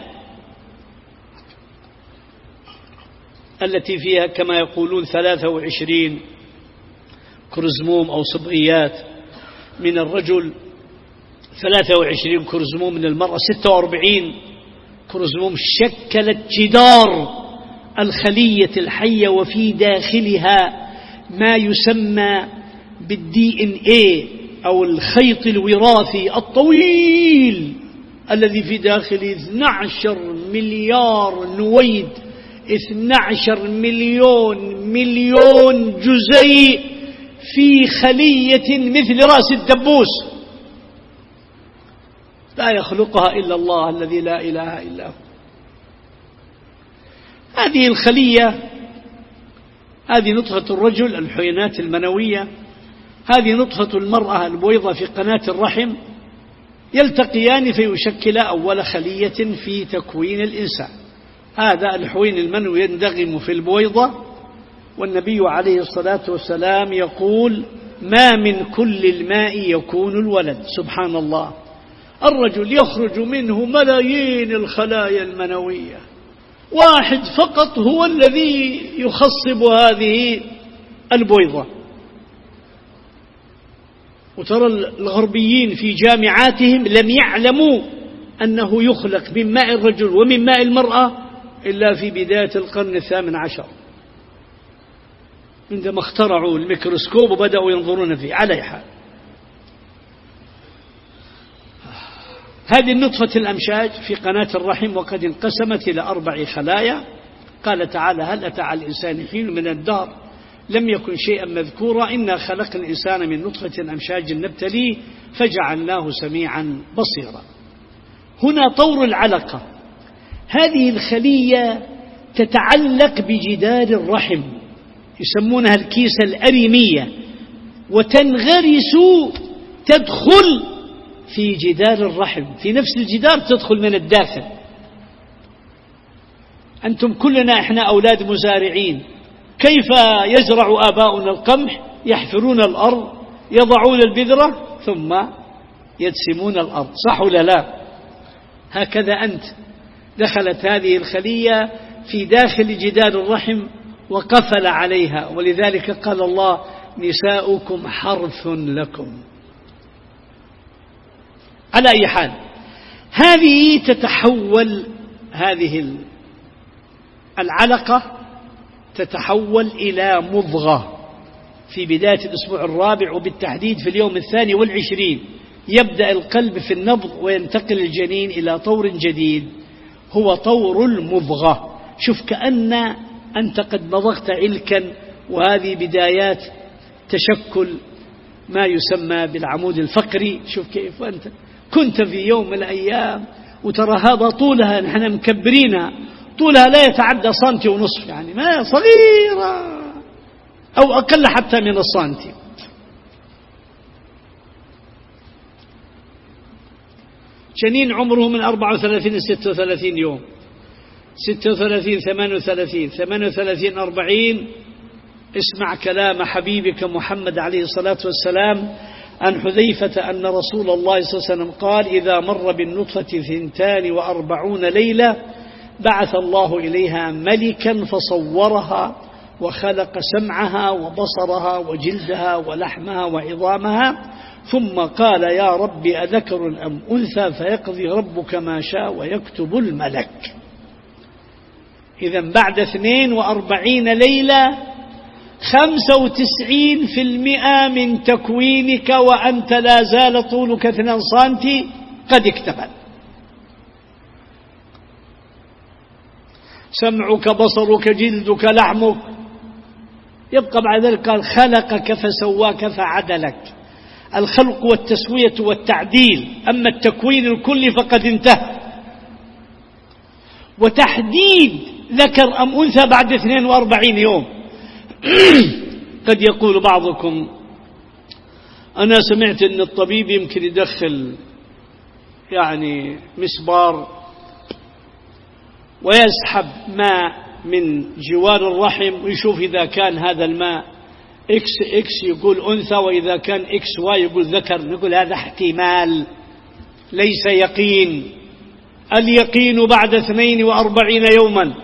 التي فيها كما يقولون 23 كرزموم أو صبغيات من الرجل، 23 كرزموم من المرأة، 46 كرزموم شكلت جدار الخلية الحية، وفي داخلها ما يسمى بالDNA أو الخيط الوراثي الطويل الذي في داخله 12 مليار نويد، 12 مليون جزيء في خلية مثل رأس الدبوس لا يخلقها إلا الله الذي لا إله إلا هو. هذه الخلية، هذه نطفة الرجل الحيوانات المنوية، هذه نطفة المرأة البويضة في قناة الرحم، يلتقيان فيشكل أول خلية في تكوين الإنسان. هذا الحوين المنوي يندغم في البويضة، والنبي عليه الصلاة والسلام يقول: ما من كل الماء يكون الولد. سبحان الله، الرجل يخرج منه ملايين الخلايا المنوية، واحد فقط هو الذي يخصب هذه البويضة. وترى الغربيين في جامعاتهم لم يعلموا أنه يخلق من ماء الرجل ومن ماء المرأة إلا في بداية القرن 18 عندما اخترعوا الميكروسكوب وبدأوا ينظرون فيه. على حال، هذه النطفة الأمشاج في قناة الرحم وقد انقسمت إلى 4 خلايا. قال تعالى: هل أتى على الإنسان حين من الدهر لم يكن شيئا مذكورا إنا خلقنا الإنسان من نطفة أمشاج نبتليه فجعلناه سميعا بصيرا. هنا طور العلقة، هذه الخلية تتعلق بجدار الرحم، يسمونها الكيسة الأريمية، وتنغرس تدخل في جدار الرحم، في نفس الجدار تدخل من الداخل. أنتم كلنا إحنا أولاد مزارعين، كيف يزرع آباؤنا القمح؟ يحفرون الأرض، يضعون البذرة ثم يدسمون الأرض، صح ولا لا؟ هكذا أنت دخلت هذه الخلية في داخل جدار الرحم وقفل عليها، ولذلك قال الله: نساؤكم حرث لكم. على أي حال، هذه تتحول، هذه العلقة تتحول إلى مضغة في بداية الأسبوع الرابع، وبالتحديد في اليوم 22 يبدأ القلب في النبض وينتقل الجنين إلى طور جديد هو طور المضغة. شوف كأن أنت قد مضغت علكا، وهذه بدايات تشكل ما يسمى بالعمود الفقري. شوف كيف أنت كنت في يوم من الأيام، وترى هذا طولها نحن مكبرينها، طولها لا يتعدى 1.5 سم، يعني ما صغيرة أو أقل حتى من السنتي. جنين عمره من 34 إلى 36 يوم، 36 38 38 40. اسمع كلام حبيبك محمد عليه الصلاة والسلام عن حذيفة أن رسول الله صلى الله عليه وسلم قال: إذا مر بالنطفة 42 ليلة بعث الله إليها ملكا فصورها وخلق سمعها وبصرها وجلدها ولحمها وعظامها، ثم قال: يا رب أذكر أم أنثى؟ فيقضي ربك ما شاء ويكتب الملك. إذن بعد 42 ليلة 95% من تكوينك وأنت لا زال طولك 2 سم قد اكتمل. سمعك بصرك جلدك لحمك يبقى. بعد ذلك قال: خلقك فسواك فعدلك. الخلق والتسوية والتعديل، أما التكوين الكلي فقد انتهى. وتحديد ذكر أم أنثى بعد 42 يوم. قد يقول بعضكم: أنا سمعت أن الطبيب يمكن يدخل يعني مسبار ويسحب ماء من جوار الرحم ويشوف إذا كان هذا الماء إكس يقول أنثى، وإذا كان إكس واي يقول ذكر. نقول هذا احتمال ليس يقين. اليقين بعد 42 يوما،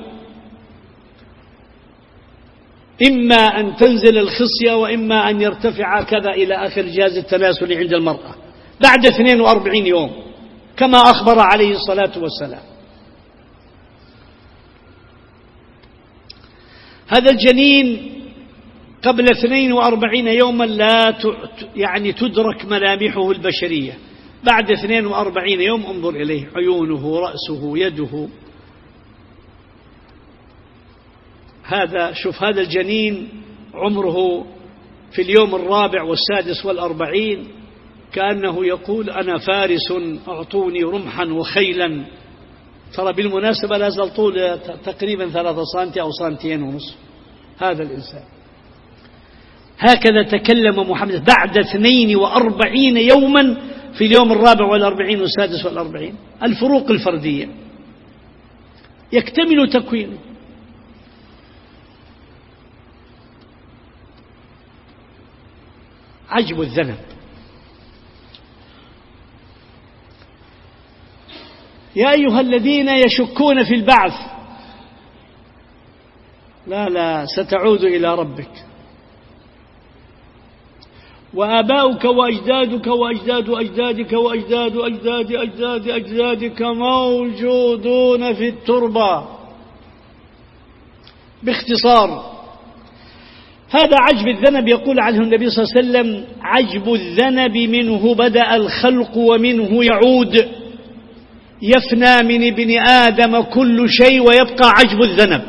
إما أن تنزل الخصية وإما أن يرتفع كذا إلى آخر جهاز التناسل عند المرأة بعد 42 يوم كما أخبر عليه الصلاة والسلام. هذا الجنين قبل 42 يوما لا يعني تدرك ملامحه البشرية. بعد 42 يوم انظر إليه، عيونه، رأسه، يده. هذا شوف، هذا الجنين عمره في اليوم 4 والسادس والأربعين كأنه يقول: أنا فارس أعطوني رمحا وخيلا. ترى بالمناسبة لا زال طول تقريبا 3 سم أو 2.5 سم. هذا الإنسان هكذا تكلم محمد بعد 42 يوما في اليوم 4 والأربعين والسادس والأربعين. الفروق الفردية يكتمل تكوينه. عجب الذنب. يا أيها الذين يشكون في البعث، لا ستعود إلى ربك. وآباؤك وأجدادك وأجداد أجدادك وأجداد أجداد أجداد أجدادك موجودون في التربة. باختصار، هذا عجب الذنب يقول عنه النبي صلى الله عليه وسلم: عجب الذنب منه بدأ الخلق ومنه يعود. يفنى من ابن آدم كل شيء ويبقى عجب الذنب.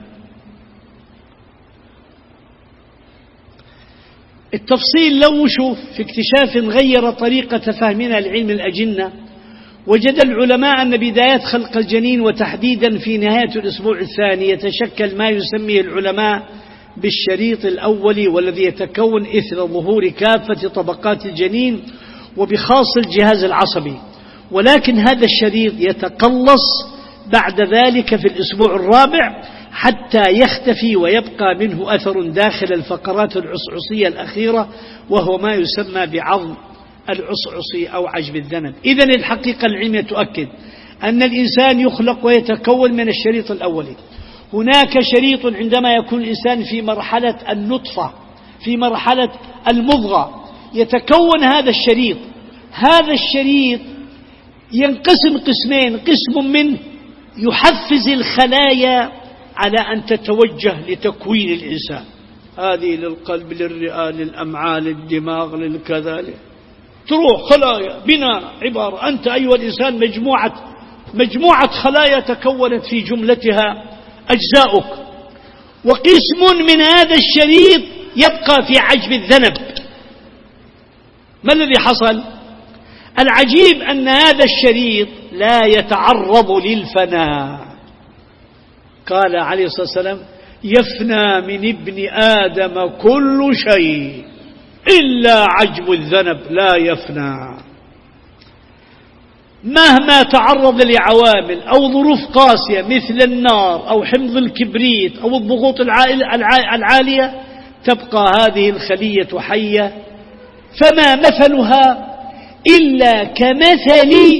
التفصيل لو نشوف في اكتشاف غير طريقة فهمنا لعلم الأجنة، وجد العلماء أن بداية خلق الجنين وتحديدا في نهاية الأسبوع الثاني يتشكل ما يسميه العلماء بالشريط الأولي، والذي يتكون إثر ظهور كافة طبقات الجنين وبخاص الجهاز العصبي. ولكن هذا الشريط يتقلص بعد ذلك في الأسبوع الرابع حتى يختفي ويبقى منه أثر داخل الفقرات العصعصية الأخيرة، وهو ما يسمى بعظم العصعصي أو عجب الذنب. إذن الحقيقة العلمية تؤكد أن الإنسان يخلق ويتكون من الشريط الأولي. هناك شريط عندما يكون الإنسان في مرحلة النطفة في مرحلة المضغة يتكون هذا الشريط. هذا الشريط ينقسم قسمين: قسم منه يحفز الخلايا على أن تتوجه لتكوين الإنسان، هذه للقلب، للرئة، للأمعاء، للدماغ، للكذا، تروح خلايا بناء عبارة أنت أيها الإنسان مجموعة خلايا تكونت في جملتها أجزاؤك. وقسم من هذا الشريط يبقى في عجب الذنب. ما الذي حصل؟ العجيب أن هذا الشريط لا يتعرض للفناء. قال عليه الصلاة والسلام: يفنى من ابن آدم كل شيء إلا عجب الذنب لا يفنى. مهما تعرض لعوامل أو ظروف قاسية مثل النار أو حمض الكبريت أو الضغوط العالية، تبقى هذه الخلية حية. فما مثلها إلا كمثل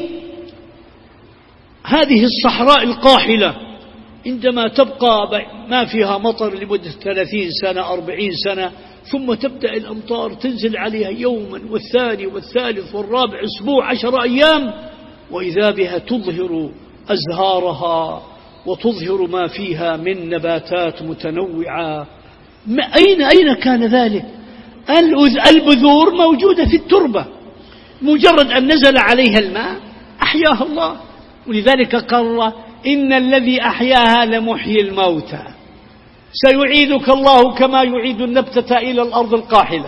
هذه الصحراء القاحلة عندما تبقى ما فيها مطر لمدة 30 سنة 40 سنة، ثم تبدأ الأمطار تنزل عليها يوما والثاني والثالث والرابع، أسبوع، 10 أيام، وإذا بها تظهر أزهارها وتظهر ما فيها من نباتات متنوعة. أين كان ذلك؟ البذور موجودة في التربة، مجرد أن نزل عليها الماء أحياها الله. ولذلك قال الله: إن الذي أحياها لمحيي الموتى. سيعيدك الله كما يعيد النبتة إلى الأرض القاحلة،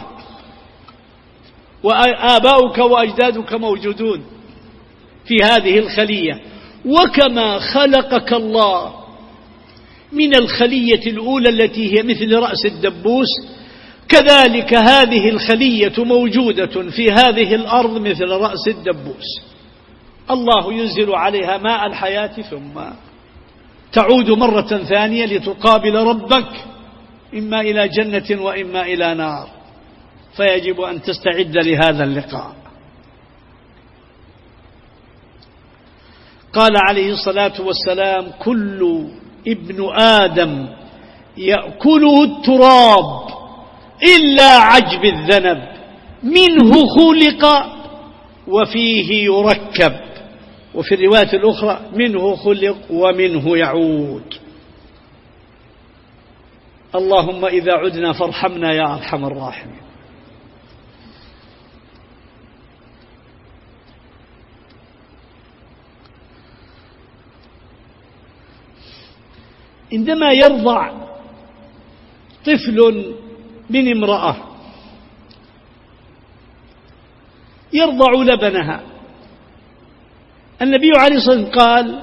وآباؤك وأجدادك موجودون في هذه الخلية. وكما خلقك الله من الخلية الأولى التي هي مثل رأس الدبوس، كذلك هذه الخلية موجودة في هذه الأرض مثل رأس الدبوس. الله ينزل عليها ماء الحياة ثم تعود مرة ثانية لتقابل ربك، إما إلى جنة وإما إلى نار، فيجب أن تستعد لهذا اللقاء. قال عليه الصلاة والسلام: كل ابن آدم يأكله التراب إلا عجب الذنب، منه خلق وفيه يركب. وفي الرواية الأخرى: منه خلق ومنه يعود. اللهم إذا عدنا فارحمنا يا أرحم الراحمين. عندما يرضع طفل من امرأة يرضع لبنها، النبي عليه الصلاة والسلام قال: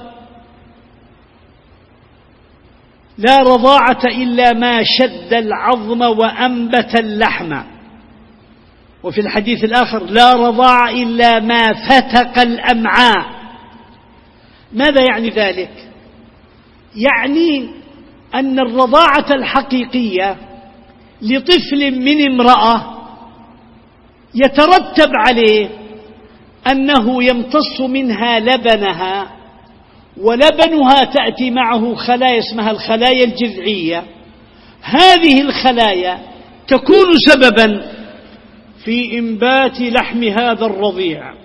لا رضاعة إلا ما شد العظم وأنبت اللحم. وفي الحديث الآخر: لا رضاعة إلا ما فتق الأمعاء. ماذا يعني ذلك؟ يعني أن الرضاعة الحقيقية لطفل من امرأة يترتب عليه أنه يمتص منها لبنها، ولبنها تأتي معه خلايا اسمها الخلايا الجذعية. هذه الخلايا تكون سببا في إنبات لحم هذا الرضيع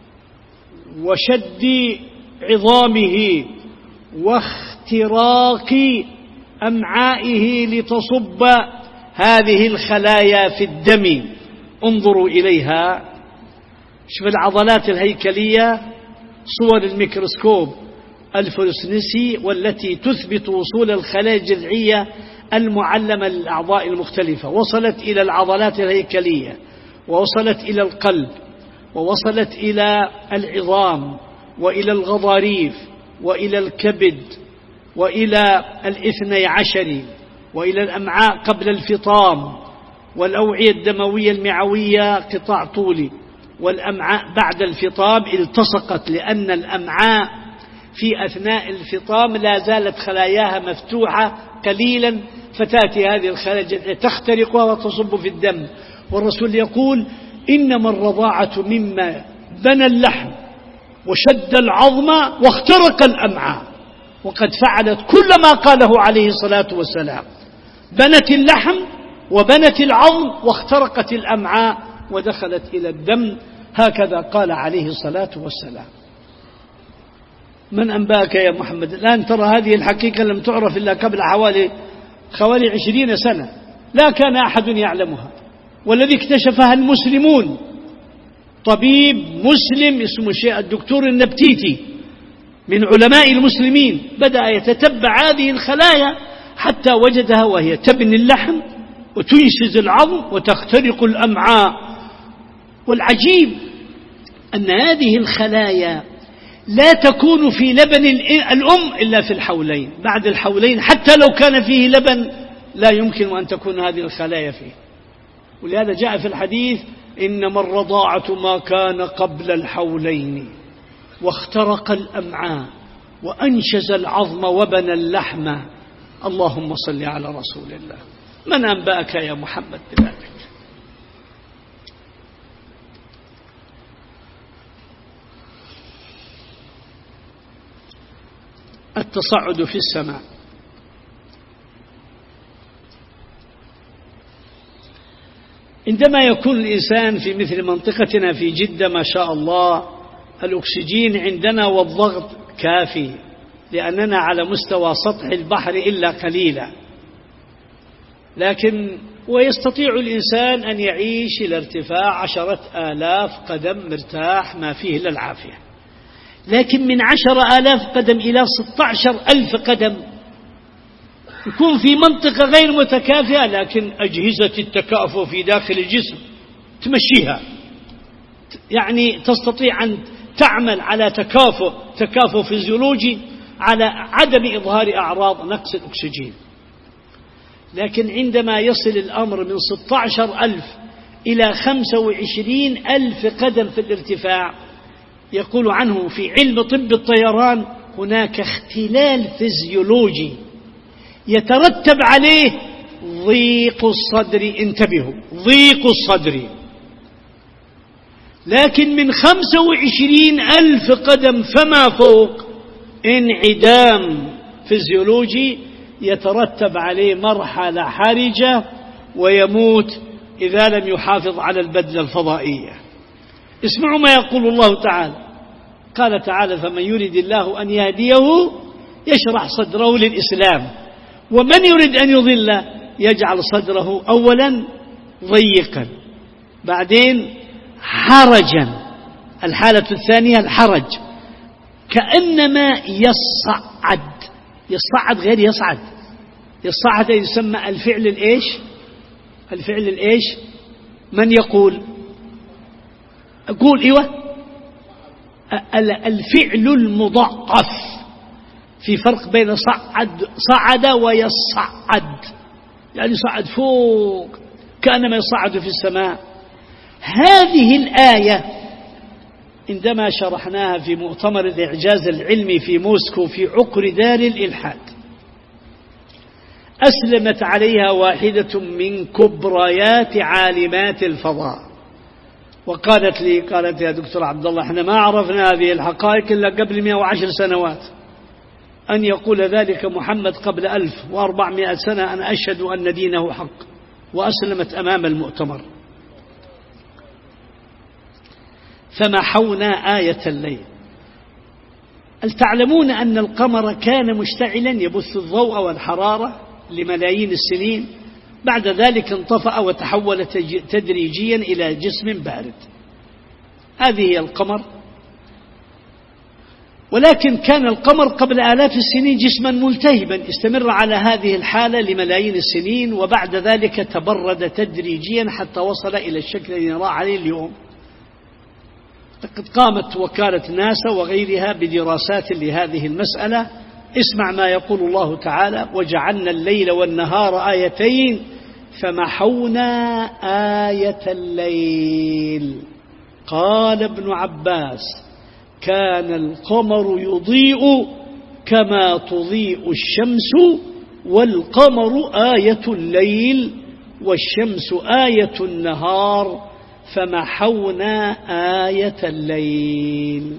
وشد عظامه واختراق أمعائه لتصب هذه الخلايا في الدم. انظروا إليها، شوف العضلات الهيكلية، صور الميكروسكوب الفلوسنسي والتي تثبت وصول الخلايا الجذعية المعلمة للأعضاء المختلفة، وصلت إلى العضلات الهيكلية، ووصلت إلى القلب، ووصلت إلى العظام، وإلى الغضاريف، وإلى الكبد، وإلى الاثني عشر، وإلى الأمعاء قبل الفطام، والأوعية الدموية المعوية قطاع طولي، والأمعاء بعد الفطام التصقت، لأن الأمعاء في أثناء الفطام لا زالت خلاياها مفتوحة قليلا، فتأتي هذه الخلايا تخترقها وتصب في الدم. والرسول يقول: إنما الرضاعة مما بنى اللحم وشد العظم واخترق الأمعاء. وقد فعلت كل ما قاله عليه الصلاة والسلام، بنت اللحم وبنت العظم واخترقت الأمعاء ودخلت إلى الدم. هكذا قال عليه الصلاة والسلام. من أنباك يا محمد؟ الآن ترى هذه الحقيقة لم تعرف إلا قبل حوالي 20 سنة، لا كان أحد يعلمها، والذي اكتشفها المسلمون. طبيب مسلم اسمه الدكتور النبتيتي من علماء المسلمين بدأ يتتبع هذه الخلايا حتى وجدها وهي تبني اللحم وتنشز العظم وتخترق الأمعاء. والعجيب أن هذه الخلايا لا تكون في لبن الأم إلا في الحولين. بعد الحولين حتى لو كان فيه لبن لا يمكن أن تكون هذه الخلايا فيه. ولهذا جاء في الحديث: إنما الرضاعة ما كان قبل الحولين واخترق الأمعاء وأنشز العظم وبنى اللحم. اللهم صل على رسول الله. من أنبأك يا محمد بذلك؟ التصعد في السماء. عندما يكون الإنسان في مثل منطقتنا في جدة ما شاء الله الأكسجين عندنا والضغط كافي، لأننا على مستوى سطح البحر إلا قليلا، لكن ويستطيع الإنسان أن يعيش إلى ارتفاع 10,000 قدم مرتاح ما فيه إلا العافية. لكن من 10,000 قدم إلى 16,000 قدم يكون في منطقة غير متكافئة، لكن أجهزة التكافؤ في داخل الجسم تمشيها، يعني تستطيع أن تعمل على تكافؤ فيزيولوجي على عدم إظهار أعراض نقص الأكسجين. لكن عندما يصل الأمر من 16,000 إلى 25,000 قدم في الارتفاع، يقول عنه في علم طب الطيران هناك اختلال فيزيولوجي يترتب عليه ضيق الصدر. انتبهوا، ضيق الصدر. لكن من 25,000 قدم فما فوق انعدام فيزيولوجي يترتب عليه مرحلة حرجة ويموت إذا لم يحافظ على البدلة الفضائية. اسمعوا ما يقول الله تعالى. قال تعالى: فمن يريد الله أن يهديه يشرح صدره للإسلام، ومن يريد أن يضل يجعل صدره أولا ضيقا، بعدين حرجا. الحالة الثانية الحرج، كأنما يصعد غير يصعد. يصعد يسمى الفعل الإيش؟ الفعل الإيش؟ من يقول؟ أقول إيوه، الفعل المضاعف. في فرق بين صعد ويصعد، يعني صعد فوق كأنما يصعد في السماء. هذه الآية عندما شرحناها في مؤتمر الإعجاز العلمي في موسكو في عقر دار الإلحاد، أسلمت عليها واحدة من كبريات عالمات الفضاء، وقالت لي، قالت: يا دكتور عبد الله، احنا ما عرفنا هذه الحقائق إلا قبل 110 سنوات. أن يقول ذلك محمد قبل 1400 سنة أنا أشهد أن دينه حق. وأسلمت أمام المؤتمر. فمحونا آية الليل. هل تعلمون أن القمر كان مشتعلا يبث الضوء والحرارة لملايين السنين؟ بعد ذلك انطفأ وتحول تدريجيا إلى جسم بارد. هذه هي القمر. ولكن كان القمر قبل آلاف السنين جسما ملتهبا استمر على هذه الحالة لملايين السنين، وبعد ذلك تبرد تدريجيا حتى وصل إلى الشكل الذي نراه عليه اليوم. لقد قامت وكالة ناسا وغيرها بدراسات لهذه المسألة. اسمع ما يقول الله تعالى: وجعلنا الليل والنهار آيتين فمحونا آية الليل. قال ابن عباس: كان القمر يضيء كما تضيء الشمس، والقمر آية الليل والشمس آية النهار، فمحونا آية الليل.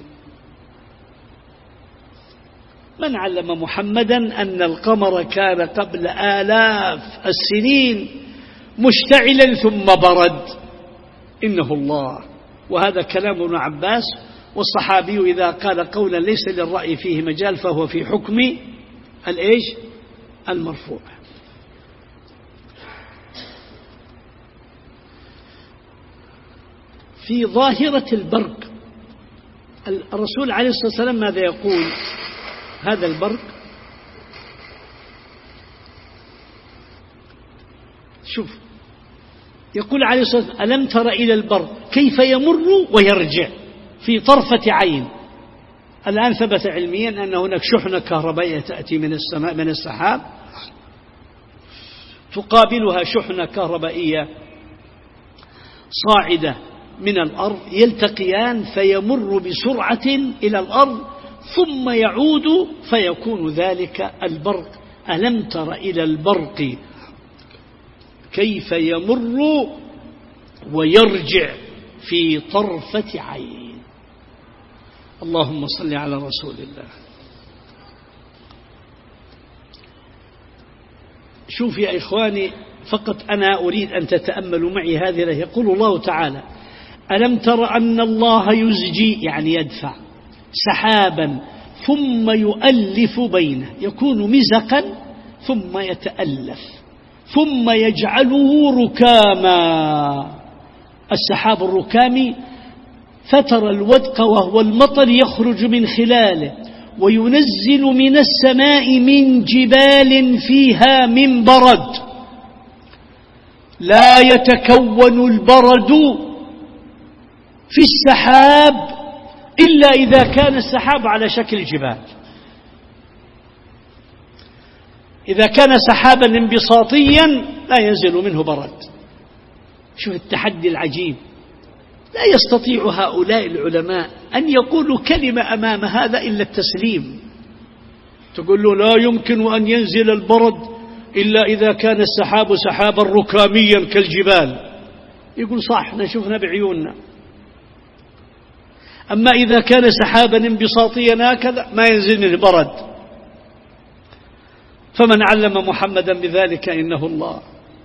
من علم محمدا أن القمر كان قبل آلاف السنين مشتعلا ثم برد إنه الله. وهذا كلام ابن عباس. والصحابي إذا قال قولا ليس للرأي فيه مجال فهو في حكم الإيش المرفوع. في ظاهرة البرق الرسول عليه الصلاة والسلام ماذا يقول؟ هذا البرق شوف يقول عليه الصلاة والسلام ألم تر إلى البرق كيف يمر ويرجع في طرفة عين. الآن ثبت علميا أن هناك شحنة كهربائية تأتي من السماء من السحاب تقابلها شحنة كهربائية صاعدة من الأرض يلتقيان فيمر بسرعة إلى الأرض ثم يعود فيكون ذلك البرق. ألم تر إلى البرق كيف يمر ويرجع في طرفة عين. اللهم صل على رسول الله. شوف يا إخواني فقط أنا أريد أن تتأملوا معي هذه. يقول الله تعالى ألم تر أن الله يزجي يعني يدفع سحابا ثم يؤلف بينه يكون مزقا ثم يتألف ثم يجعله ركاما. السحاب الركامي فترى الودق وهو المطر يخرج من خلاله وينزل من السماء من جبال فيها من برد. لا يتكون البرد في السحاب إلا إذا كان السحاب على شكل جبال. إذا كان سحابا انبساطيا لا ينزل منه برد. شوف التحدي العجيب. لا يستطيع هؤلاء العلماء أن يقولوا كلمة أمام هذا إلا التسليم. تقول له لا يمكن أن ينزل البرد إلا إذا كان السحاب سحابا ركاميا كالجبال. يقول صح احنا شفنا بعيوننا. أما إذا كان سحابا انبساطيا هكذا ما ينزل منه برد. فمن علم محمدا بذلك إنه الله.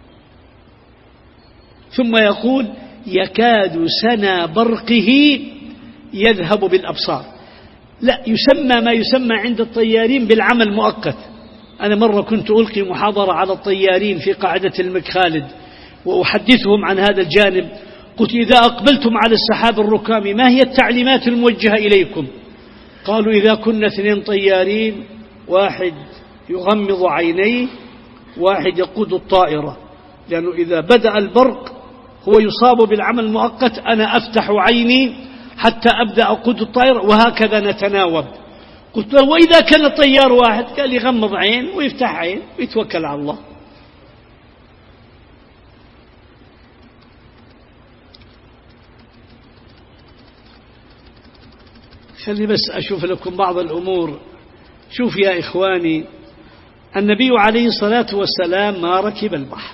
ثم يقول يكاد سنا برقه يذهب بالأبصار. لا يسمى ما يسمى عند الطيارين بالعمل مؤقت. أنا مرة كنت ألقي محاضرة على الطيارين في قاعدة الملك خالد وأحدثهم عن هذا الجانب. قلت إذا أقبلتم على السحاب الركامي ما هي التعليمات الموجهة إليكم؟ قالوا إذا كنا 2 طيارين واحد يغمض عينيه واحد يقود الطائرة لأنه إذا بدأ البرق هو يصاب بالعمل المؤقت أنا أفتح عيني حتى أبدأ أقود الطائرة وهكذا نتناوب. قلت له وإذا كان الطيار واحد قال يغمض عين ويفتح عين ويتوكل على الله. خلي بس أشوف لكم بعض الأمور. شوف يا إخواني النبي عليه الصلاة والسلام ما ركب البحر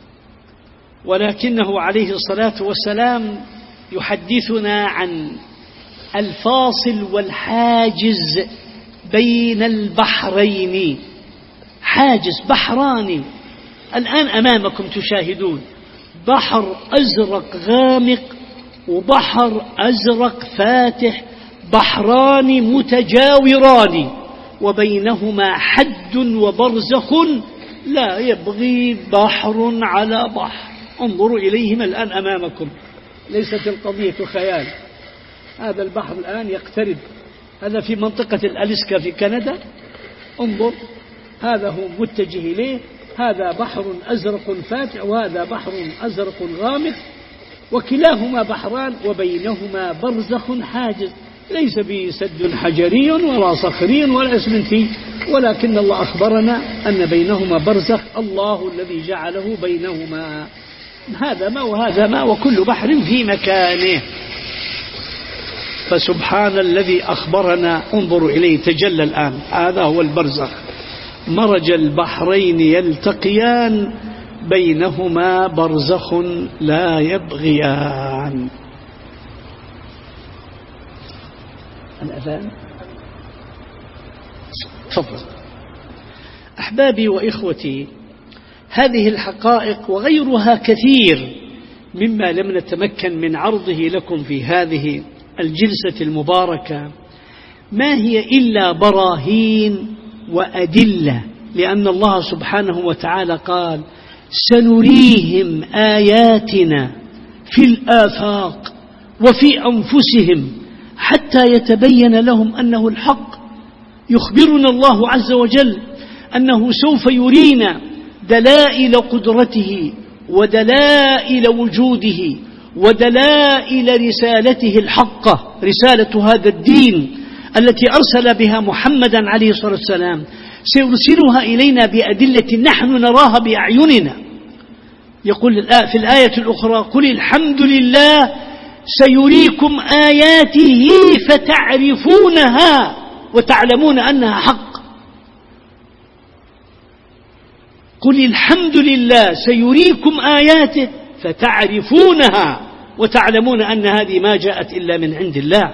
ولكنه عليه الصلاة والسلام يحدثنا عن الفاصل والحاجز بين البحرين. حاجز بحراني الآن أمامكم تشاهدون بحر أزرق غامق وبحر أزرق فاتح بحران متجاوران وبينهما حد وبرزخ لا يبغي بحر على بحر. انظروا إليهما الآن أمامكم. ليست القضية خيال. هذا البحر الآن يقترب. هذا في منطقة الأليسكا في كندا. انظر هذا هو متجه إليه. هذا بحر أزرق فاتح وهذا بحر أزرق غامق وكلاهما بحران وبينهما برزخ حاجز ليس به سد حجري ولا صخري ولا اسمنتي ولكن الله أخبرنا أن بينهما برزخ الله الذي جعله بينهما. هذا ما وهذا ما وكل بحر في مكانه. فسبحان الذي أخبرنا. انظروا إليه تجلى الآن. هذا هو البرزخ. مرج البحرين يلتقيان بينهما برزخ لا يبغيان. الأذان تفضل. أحبابي وإخوتي هذه الحقائق وغيرها كثير مما لم نتمكن من عرضه لكم في هذه الجلسة المباركة ما هي إلا براهين وأدلة، لأن الله سبحانه وتعالى قال: سنريهم آياتنا في الآفاق وفي أنفسهم حتى يتبين لهم أنه الحق. يخبرنا الله عز وجل أنه سوف يرينا دلائل قدرته ودلائل وجوده ودلائل رسالته الحقة، رسالة هذا الدين التي أرسل بها محمدا عليه الصلاة والسلام، سيرسلها إلينا بأدلة نحن نراها بأعيننا. يقول في الآية الأخرى: قل الحمد لله سيريكم آياته فتعرفونها وتعلمون أنها حق. قل الحمد لله سيريكم آياته فتعرفونها وتعلمون أن هذه ما جاءت إلا من عند الله.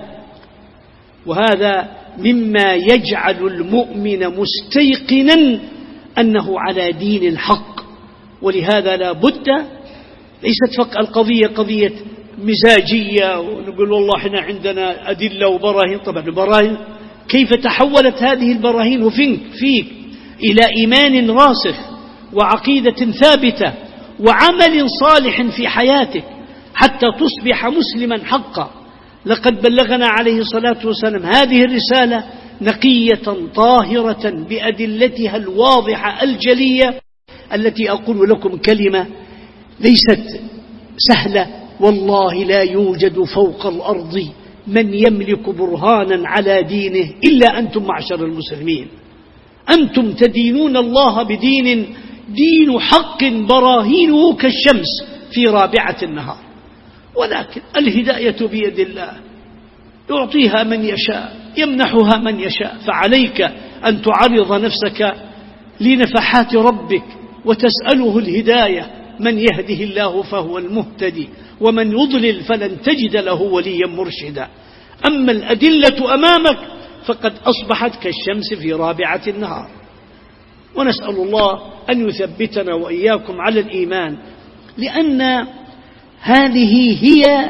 وهذا مما يجعل المؤمن مستيقنا أنه على دين الحق. ولهذا لا بد، ليست فقط القضية قضية مزاجية ونقول والله احنا عندنا أدلة وبراهين. طبعا البراهين كيف تحولت هذه البراهين فيك إلى إيمان راسخ وعقيدة ثابتة وعمل صالح في حياتك حتى تصبح مسلما حقا. لقد بلغنا عليه الصلاة والسلام هذه الرسالة نقية طاهرة بأدلتها الواضحة الجلية، التي أقول لكم كلمة ليست سهلة: والله لا يوجد فوق الأرض من يملك برهانا على دينه إلا أنتم معشر المسلمين. أنتم تدينون الله بدين حق براهينه كالشمس في رابعة النهار، ولكن الهداية بيد الله، يعطيها من يشاء يمنحها من يشاء. فعليك أن تعرض نفسك لنفحات ربك وتسأله الهداية. من يهده الله فهو المهتدي ومن يضلل فلن تجد له وليا مرشدا. أما الأدلة أمامك فقد أصبحت كالشمس في رابعة النهار. ونسأل الله أن يثبتنا وإياكم على الإيمان، لأن هذه هي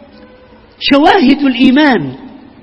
شواهد الإيمان.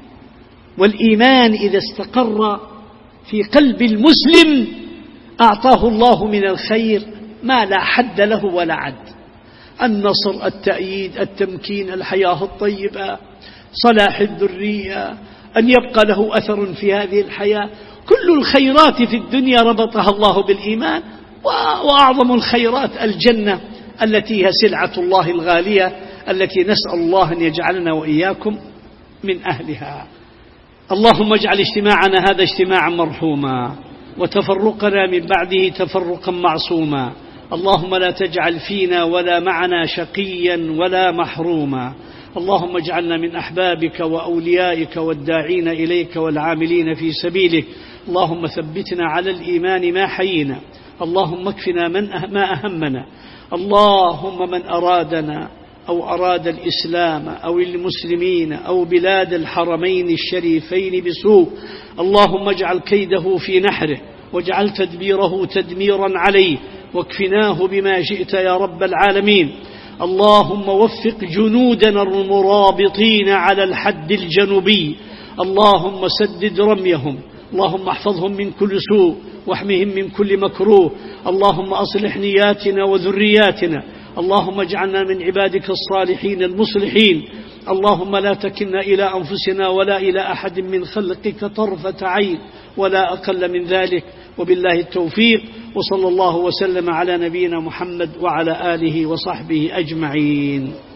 والإيمان إذا استقر في قلب المسلم أعطاه الله من الخير ما لا حد له ولا عد: النصر، التأييد، التمكين، الحياة الطيبة، صلاح الذرية، أن يبقى له أثر في هذه الحياة. كل الخيرات في الدنيا ربطها الله بالإيمان، وأعظم الخيرات الجنة التي هي سلعة الله الغالية، التي نسأل الله أن يجعلنا وإياكم من أهلها. اللهم اجعل اجتماعنا هذا اجتماعا مرحوما، وتفرقنا من بعده تفرقا معصوما. اللهم لا تجعل فينا ولا معنا شقيا ولا محروما. اللهم اجعلنا من أحبابك وأوليائك والداعين إليك والعاملين في سبيلك. اللهم ثبتنا على الإيمان ما حيينا. اللهم اكفنا ما أهمنا. اللهم من أرادنا أو أراد الإسلام أو المسلمين أو بلاد الحرمين الشريفين بسوء، اللهم اجعل كيده في نحره واجعل تدبيره تدميرا عليه، واكفناه بما شئت يا رب العالمين. اللهم وفق جنودنا المرابطين على الحد الجنوبي، اللهم سدد رميهم، اللهم احفظهم من كل سوء واحمهم من كل مكروه. اللهم أصلح نياتنا وذرياتنا، اللهم اجعلنا من عبادك الصالحين المصلحين. اللهم لا تكلنا إلى أنفسنا ولا إلى أحد من خلقك طرفة عين ولا أقل من ذلك. وبالله التوفيق، وصلى الله وسلم على نبينا محمد وعلى آله وصحبه أجمعين.